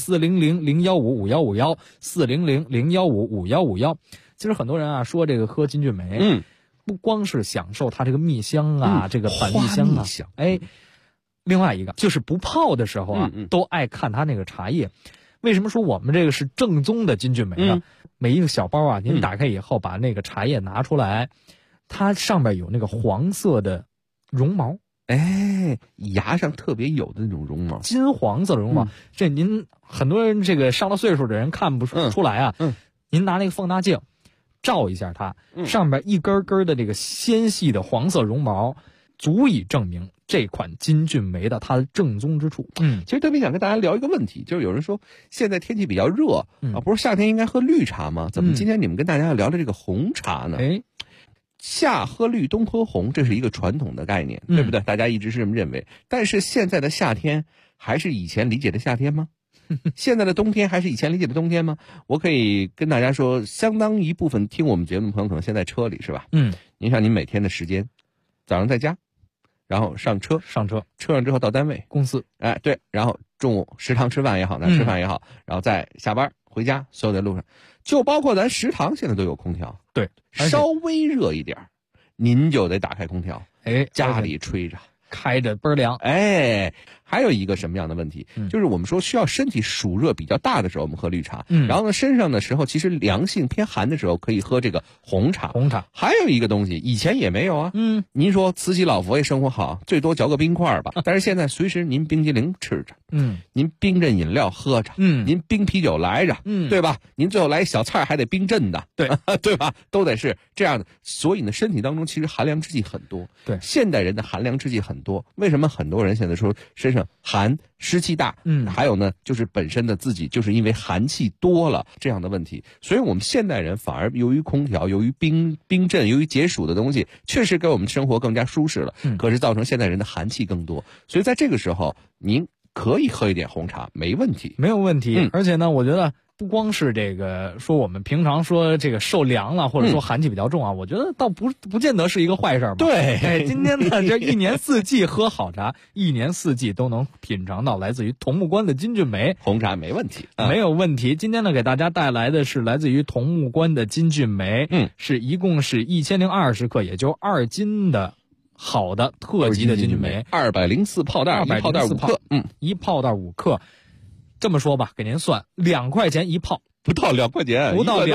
400-015-5151，400-015-5151。其实很多人啊说这个喝金骏眉，不光是享受它这个蜜香啊，这个板栗香啊，另外一个就是不泡的时候啊，都爱看它那个茶叶。为什么说我们这个是正宗的金骏眉呢？每一个小包啊，您打开以后把那个茶叶拿出来，它上面有那个黄色的绒毛。 牙上特别有的那种绒毛， 金黄色的绒毛，这您很多人这个上了岁数的人看不出来啊。您拿那个放大镜照一下它，上面一根根的这个纤细的黄色绒毛，足以证明这款金骏眉的它的正宗之处。 其实特别想跟大家聊一个问题，就是有人说现在天气比较热不是夏天应该喝绿茶吗？怎么今天你们跟大家要聊的这个红茶呢？夏喝绿，冬喝红，这是一个传统的概念，对不对？大家一直是这么认为。但是现在的夏天还是以前理解的夏天吗？现在的冬天还是以前理解的冬天吗？我可以跟大家说，相当一部分听我们节目的朋友可能现在车里是吧？您像您每天的时间，早上在家，然后上车上之后到单位公司， 对，然后中午食堂吃饭也好，那吃饭也好，然后再下班回家，所有在路上，就包括咱食堂现在都有空调， 对， 稍微热一点您就得打开空调，家里吹着开着倍儿凉。 还有一个什么样的问题，就是我们说需要身体暑热比较大的时候我们喝绿茶，然后呢身上的时候其实凉性偏寒的时候可以喝这个红茶。还有一个东西以前也没有啊，您说慈禧老佛爷生活好，最多嚼个冰块吧，但是现在随时您冰激凌吃着，您冰镇饮料喝着，您冰啤酒来着，对吧？您最后来小菜还得冰镇的， 对对吧？都得是这样的。所以呢身体当中其实寒凉之气很多， 对， 现代人的寒凉之气很多。为什么很多人现在说身上寒湿气大，还有呢就是本身的自己就是因为寒气多了这样的问题，所以我们现代人反而由于空调，由于冰镇，由于解暑的东西确实给我们生活更加舒适了，可是造成现代人的寒气更多，所以在这个时候您可以喝一点红茶，没问题， 没有问题。而且呢我觉得不光是这个说我们平常说这个受凉了，或者说寒气比较重啊，我觉得倒不见得是一个坏事嘛。 对， 今天呢这一年四季喝好茶，一年四季都能品尝到来自于桐木关的金骏眉红茶，没问题， 没有问题。今天呢给大家带来的是来自于桐木关的金骏眉，一共是1020克，也就2斤的好的特级的金骏眉 ，204泡袋，一泡袋5克， 一泡袋5克。这么说吧，给您算2块钱一泡， 不到2块钱， 不到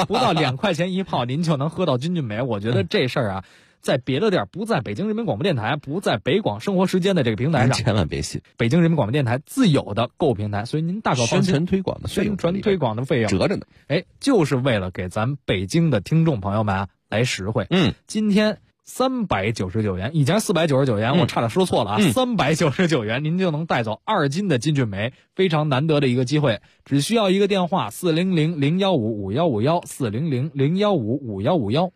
2块钱一泡，您就能喝到金骏眉。我觉得这事儿啊，在别的地儿，不在北京人民广播电台，不在北广生活时间的这个平台上， 千万别信。 北京人民广播电台自有的购物平台，所以您大可放心。 宣传推广的费用折着呢，就是为了给咱北京的听众朋友们啊来实惠。今天399元，以前499元，我差点说错了啊，399元您就能带走2斤的金骏眉，非常难得的一个机会，只需要一个电话400-015-5151，400-015-5151。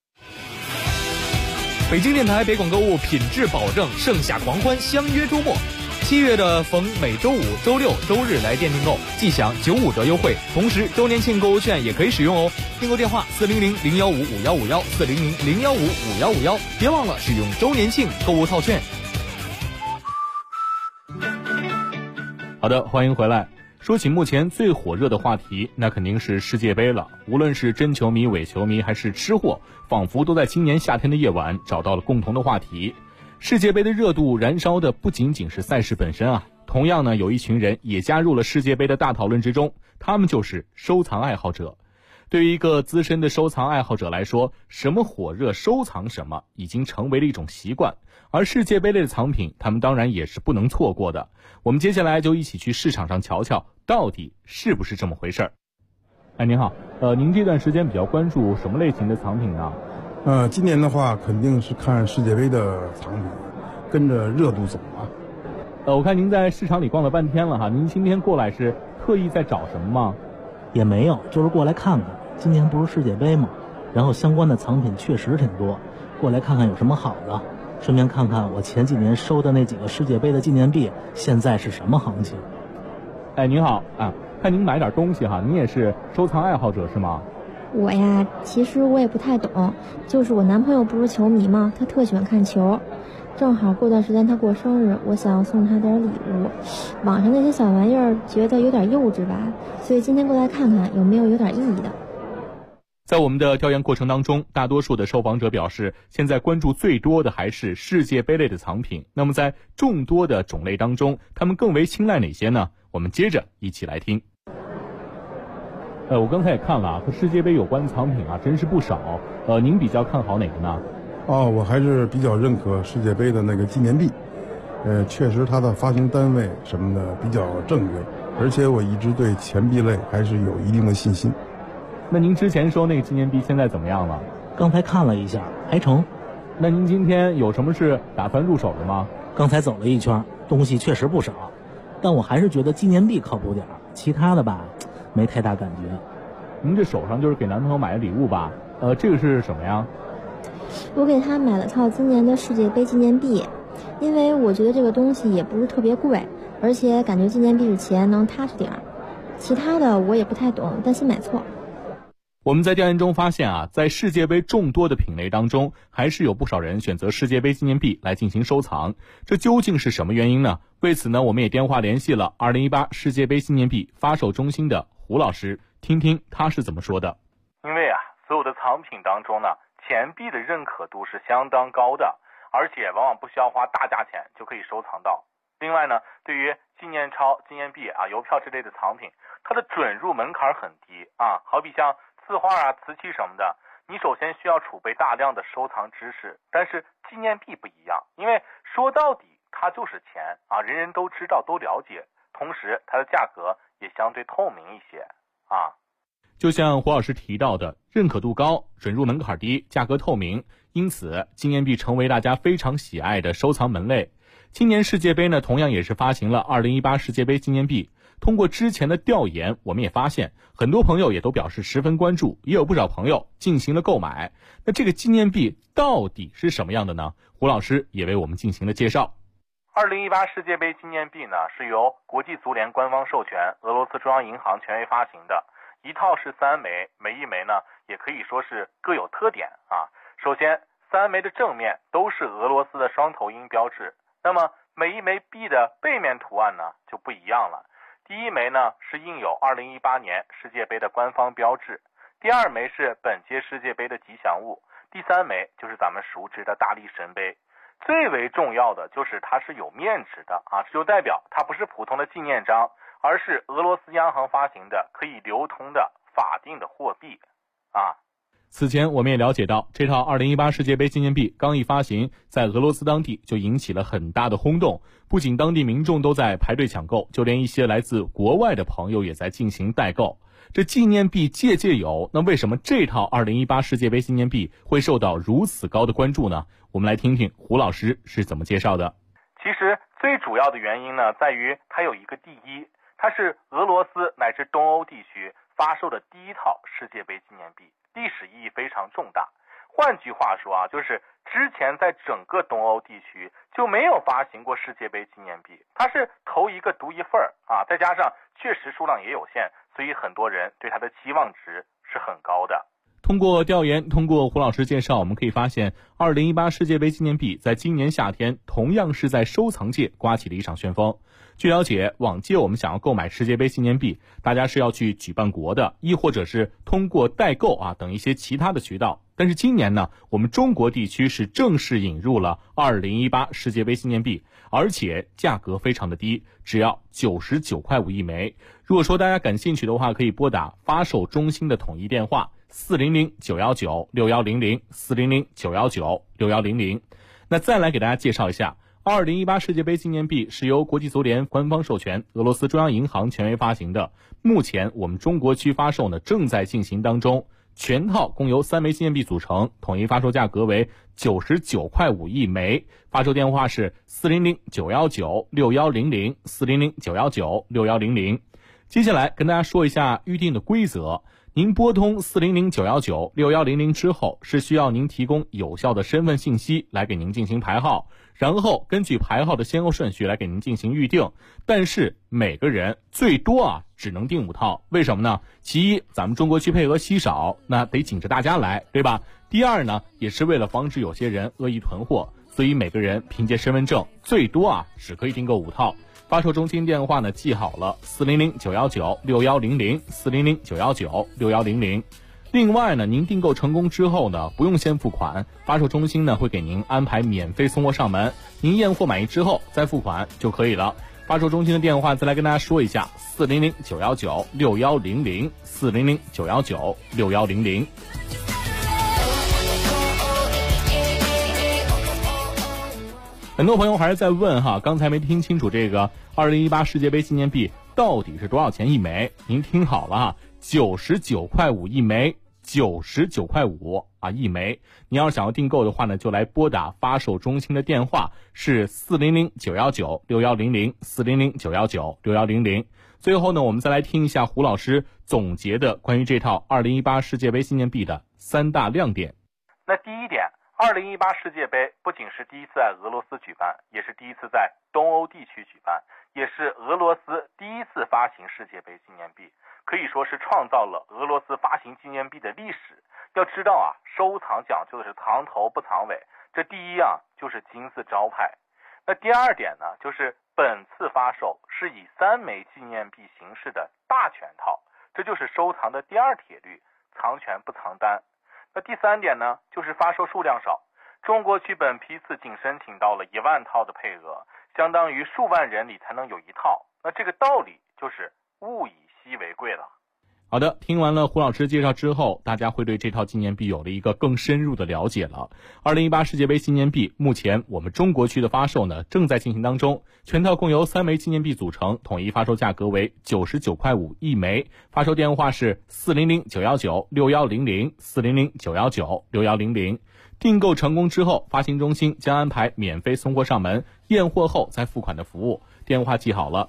北京电台北广购物品质保证，盛夏狂欢，相约周末。7月的逢每周五、周六、周日来店订购，即享95折优惠，同时周年庆购物券也可以使用哦。订购电话400-015-5151，400-015-5151，别忘了使用周年庆购物套券。 好的，欢迎回来。说起目前最火热的话题，那肯定是世界杯了。无论是真球迷、伪球迷，还是吃货，仿佛都在今年夏天的夜晚找到了共同的话题。世界杯的热度燃烧的不仅仅是赛事本身啊，同样呢，有一群人也加入了世界杯的大讨论之中，他们就是收藏爱好者。 对于一个资深的收藏爱好者来说，什么火热收藏什么已经成为了一种习惯，而世界杯类的藏品他们当然也是不能错过的。我们接下来就一起去市场上瞧瞧到底是不是这么回事儿。您好，您这段时间比较关注什么类型的藏品呢？ 今年的话肯定是看世界杯的藏品，跟着热度走啊。 我看您在市场里逛了半天了哈，您今天过来是特意在找什么吗？ 也没有，就是过来看看。今年不是世界杯吗？然后相关的藏品确实挺多，过来看看有什么好的，顺便看看我前几年收的那几个世界杯的纪念币现在是什么行情。 您好啊，看您买点东西哈，您也是收藏爱好者是吗？ 我呀，其实我也不太懂，就是我男朋友不是球迷吗？他特喜欢看球，正好过段时间他过生日，我想送他点礼物。网上那些小玩意儿觉得有点幼稚吧，所以今天过来看看有没有点意义的。 在我们的调研过程当中，大多数的受访者表示，现在关注最多的还是世界杯类的藏品。那么在众多的种类当中，他们更为青睐哪些呢？我们接着一起来听。我刚才也看了和世界杯有关的藏品真是不少。您比较看好哪个呢？ 我还是比较认可世界杯的那个纪念币。确实它的发行单位什么的比较正规，而且我一直对钱币类还是有一定的信心。 那您之前收那个纪念币现在怎么样了？ 刚才看了一下，还成。 那您今天有什么是打算入手的吗？ 刚才走了一圈，东西确实不少，但我还是觉得纪念币靠谱点，其他的吧没太大感觉。 您这手上就是给男朋友买的礼物吧？这个是什么呀？ 我给他买了套今年的世界杯纪念币，因为我觉得这个东西也不是特别贵，而且感觉纪念币是钱能踏实点。其他的我也不太懂，担心买错。 我们在调研中发现在世界杯众多的品类当中，还是有不少人选择世界杯纪念币来进行收藏。这究竟是什么原因呢？为此呢，我们也电话联系了2018世界杯纪念币发售中心的胡老师，听听他是怎么说的。 因为所有的藏品当中呢，钱币的认可度是相当高的，而且往往不需要花大价钱就可以收藏到。另外呢，对于纪念钞、纪念币邮票之类的藏品，它的准入门槛很低好比像字画瓷器什么的，你首先需要储备大量的收藏知识。但是纪念币不一样，因为说到底它就是钱人人都知道都了解，同时它的价格也相对透明一些就像胡老师提到的，认可度高，准入门槛低，价格透明，因此纪念币成为大家非常喜爱的收藏门类。今年世界杯呢，同样也是发行了2018世界杯纪念币。通过之前的调研，我们也发现很多朋友也都表示十分关注，也有不少朋友进行了购买。那这个纪念币到底是什么样的呢？胡老师也为我们进行了介绍。 2018世界杯纪念币呢，是由国际足联官方授权，俄罗斯中央银行权威发行的。一套是3枚，每一枚呢也可以说是各有特点首先，3枚的正面都是俄罗斯的双头鹰标志，那么每一枚币的背面图案呢就不一样了。第一枚呢是印有2018年世界杯的官方标志，第二枚是本届世界杯的吉祥物，第三枚就是咱们熟知的大力神杯。最为重要的就是它是有面值的这就代表它不是普通的纪念章，而是俄罗斯央行发行的可以流通的法定的货币此前我们也了解到，这套2018世界杯纪念币刚一发行，在俄罗斯当地就引起了很大的轰动，不仅当地民众都在排队抢购，就连一些来自国外的朋友也在进行代购。这纪念币届届有，那为什么这套2018世界杯纪念币会受到如此高的关注呢？我们来听听胡老师是怎么介绍的。 其实最主要的原因呢，在于它有一个第一，它是俄罗斯乃至东欧地区发售的第一套世界杯纪念币，历史意义非常重大。换句话说就是之前在整个东欧地区就没有发行过世界杯纪念币，它是头一个独一份再加上确实数量也有限，所以很多人对它的期望值是很高的。 通过调研，通过胡老师介绍，我们可以发现2018世界杯纪念币在今年夏天同样是在收藏界刮起了一场旋风。据了解，往届我们想要购买世界杯纪念币，大家是要去举办国的，亦或者是通过代购等一些其他的渠道。 但是今年呢，我们中国地区是正式引入了2018世界杯纪念币，而且价格非常的低，只要99.5块一枚。如果说大家感兴趣的话，可以拨打发售中心的统一电话400-919-6100，400-919-6100。那再来给大家介绍一下，2018世界杯纪念币是由国际足联官方授权，俄罗斯中央银行权威发行的。目前我们中国区发售呢正在进行当中，全套共由3枚纪念币组成，统一发售价格为99.5块一枚。发售电话是400-919-6100， 400-919-6100。接下来跟大家说一下预定的规则。您拨通400-919-6100之后，是需要您提供有效的身份信息来给您进行排号，然后根据排号的先后顺序来给您进行预定。但是每个人最多只能订5套，为什么呢？其一，咱们中国区配额稀少，那得紧着大家来，对吧？第二呢，也是为了防止有些人恶意囤货，所以每个人凭借身份证最多只可以订购5套。发售中心电话呢记好了，400-919-6100， 400-919-6100。另外呢，您订购成功之后呢，不用先付款，发售中心呢会给您安排免费送货上门，您验货满意之后再付款就可以了。发售中心的电话再来跟大家说一下，400-919-6100， 400-919-6100。很多朋友还是在问刚才没听清楚这个2018世界杯纪念币到底是多少钱一枚？您听好了，99.5块一枚，99.5块一枚。你要是想要订购的话呢，就来拨打发售中心的电话是400-919-6100， 400-919-6100。最后呢，我们再来听一下胡老师总结的关于这套2018世界杯纪念币的3大亮点。 那第一点，2018世界杯不仅是第一次在俄罗斯举办，也是第一次在东欧地区举办，也是俄罗斯第一次发行世界杯纪念币，可以说是创造了俄罗斯发行纪念币的历史。要知道收藏讲究的是藏头不藏尾，这第一就是金字招牌。那第二点呢，就是本次发售是以3枚纪念币形式的大全套，这就是收藏的第二铁律，藏全不藏单。那第三点呢，就是发售数量少，中国区本批次仅申请到了1万套的配额，相当于数万人里才能有1套。那这个道理就是物以稀为贵了。 好的，听完了胡老师介绍之后，大家会对这套纪念币有了一个更深入的了解了。2018世界杯纪念币目前我们中国区的发售呢正在进行当中，全套共由3枚纪念币组成，统一发售价格为99.5块一枚。发售电话是400-919-6100， 400-919-6100。订购成功之后，发行中心将安排免费送货上门，验货后再付款的服务。电话记好了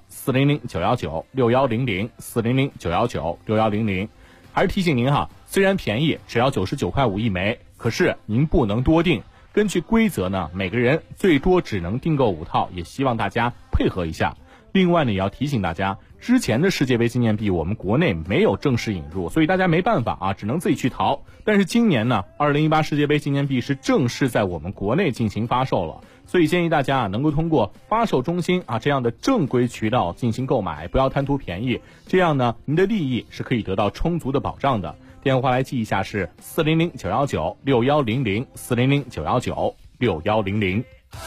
，400-919-6100， 400-919-6100。还是提醒您虽然便宜，只要99.5块一枚，可是您不能多订。根据规则呢，每个人最多只能订购5套，也希望大家配合一下。另外呢，也要提醒大家，之前的世界杯纪念币我们国内没有正式引入，所以大家没办法只能自己去淘。但是今年呢，2018世界杯纪念币是正式在我们国内进行发售了，所以建议大家能够通过发售中心这样的正规渠道进行购买，不要贪图便宜，这样呢您的利益是可以得到充足的保障的。电话来记一下是400-919-6100， 400-919-6100。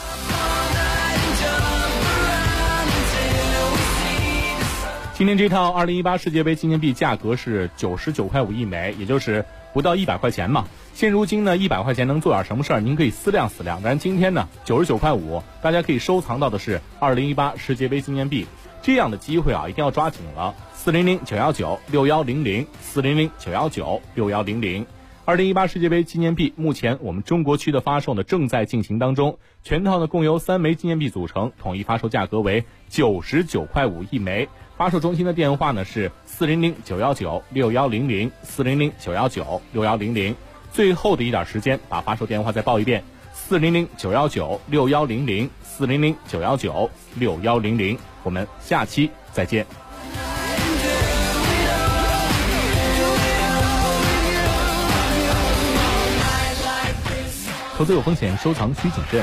今天这套2018世界杯纪念币价格是99.5块一枚，也就是不到100块钱嘛。现如今呢，100块钱能做点什么事儿？您可以思量思量。但是今天呢，99.5块，大家可以收藏到的是2018世界杯纪念币，这样的机会一定要抓紧了。400-919-6100， 400-919-6100。2018世界杯纪念币目前我们中国区的发售呢正在进行当中，全套呢共由3枚纪念币组成，统一发售价格为99.5块一枚。发售中心的电话呢是400-919-6100， 400-919-6100。最后的一点时间，把发售电话再报一遍：400-919-6100， 400-919-6100。我们下期再见。投资有风险，收藏需谨慎。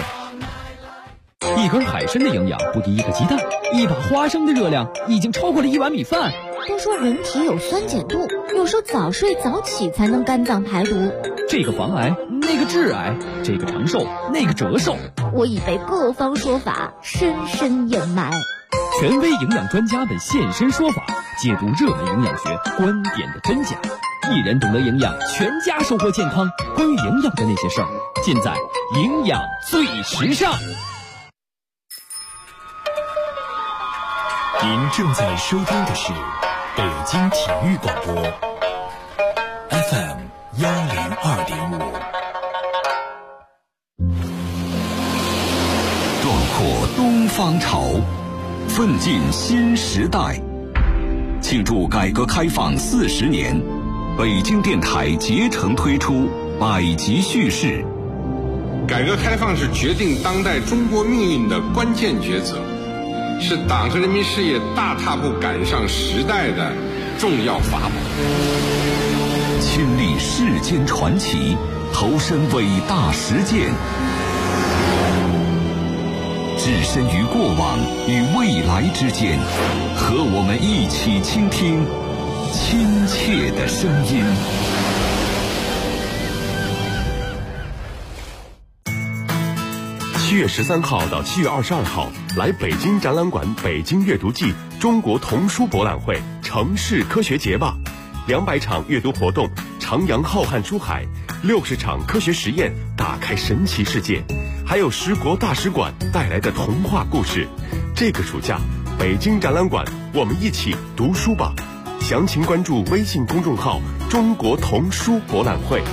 一根海参的营养不敌一个鸡蛋，一把花生的热量已经超过了1碗米饭。 都说人体有酸碱度，有时候早睡早起才能肝脏排毒。 这个防癌，那个致癌，这个长寿，那个折寿。 我已被各方说法深深掩埋。 权威营养专家们现身说法，解读热门营养学观点的真假。一人懂得营养，全家收获健康。关于营养的那些事儿，尽在营养最时尚。 您正在收听的是北京体育广播 FM 102.5，壮阔东方潮，奋进新时代。庆祝改革开放40年，北京电台竭诚推出百集叙事。 改革开放是决定当代中国命运的关键抉择，是党和人民事业大踏步赶上时代的重要法宝。 亲历世间传奇，投身伟大实践，置身于过往与未来之间，和我们一起倾听亲切的声音。 7月13号到7月22号，来北京展览馆北京阅读季中国童书博览会城市科学节吧，200场阅读活动，徜徉浩瀚书海，60场科学实验，打开神奇世界，还有10国大使馆带来的童话故事。这个暑假，北京展览馆，我们一起读书吧。详情关注微信公众号“中国童书博览会”。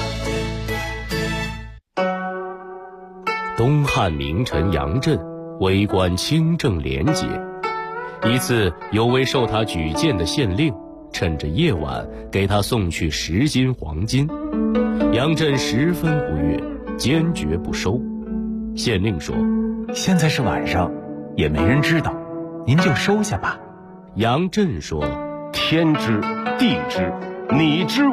东汉名臣杨震为官清正廉洁，一次有位受他举荐的县令趁着夜晚给他送去10斤黄金，杨震十分不悦，坚决不收。县令说：“ 现在是晚上，也没人知道，您就收下吧。” 杨震说：“ 天知地知，你知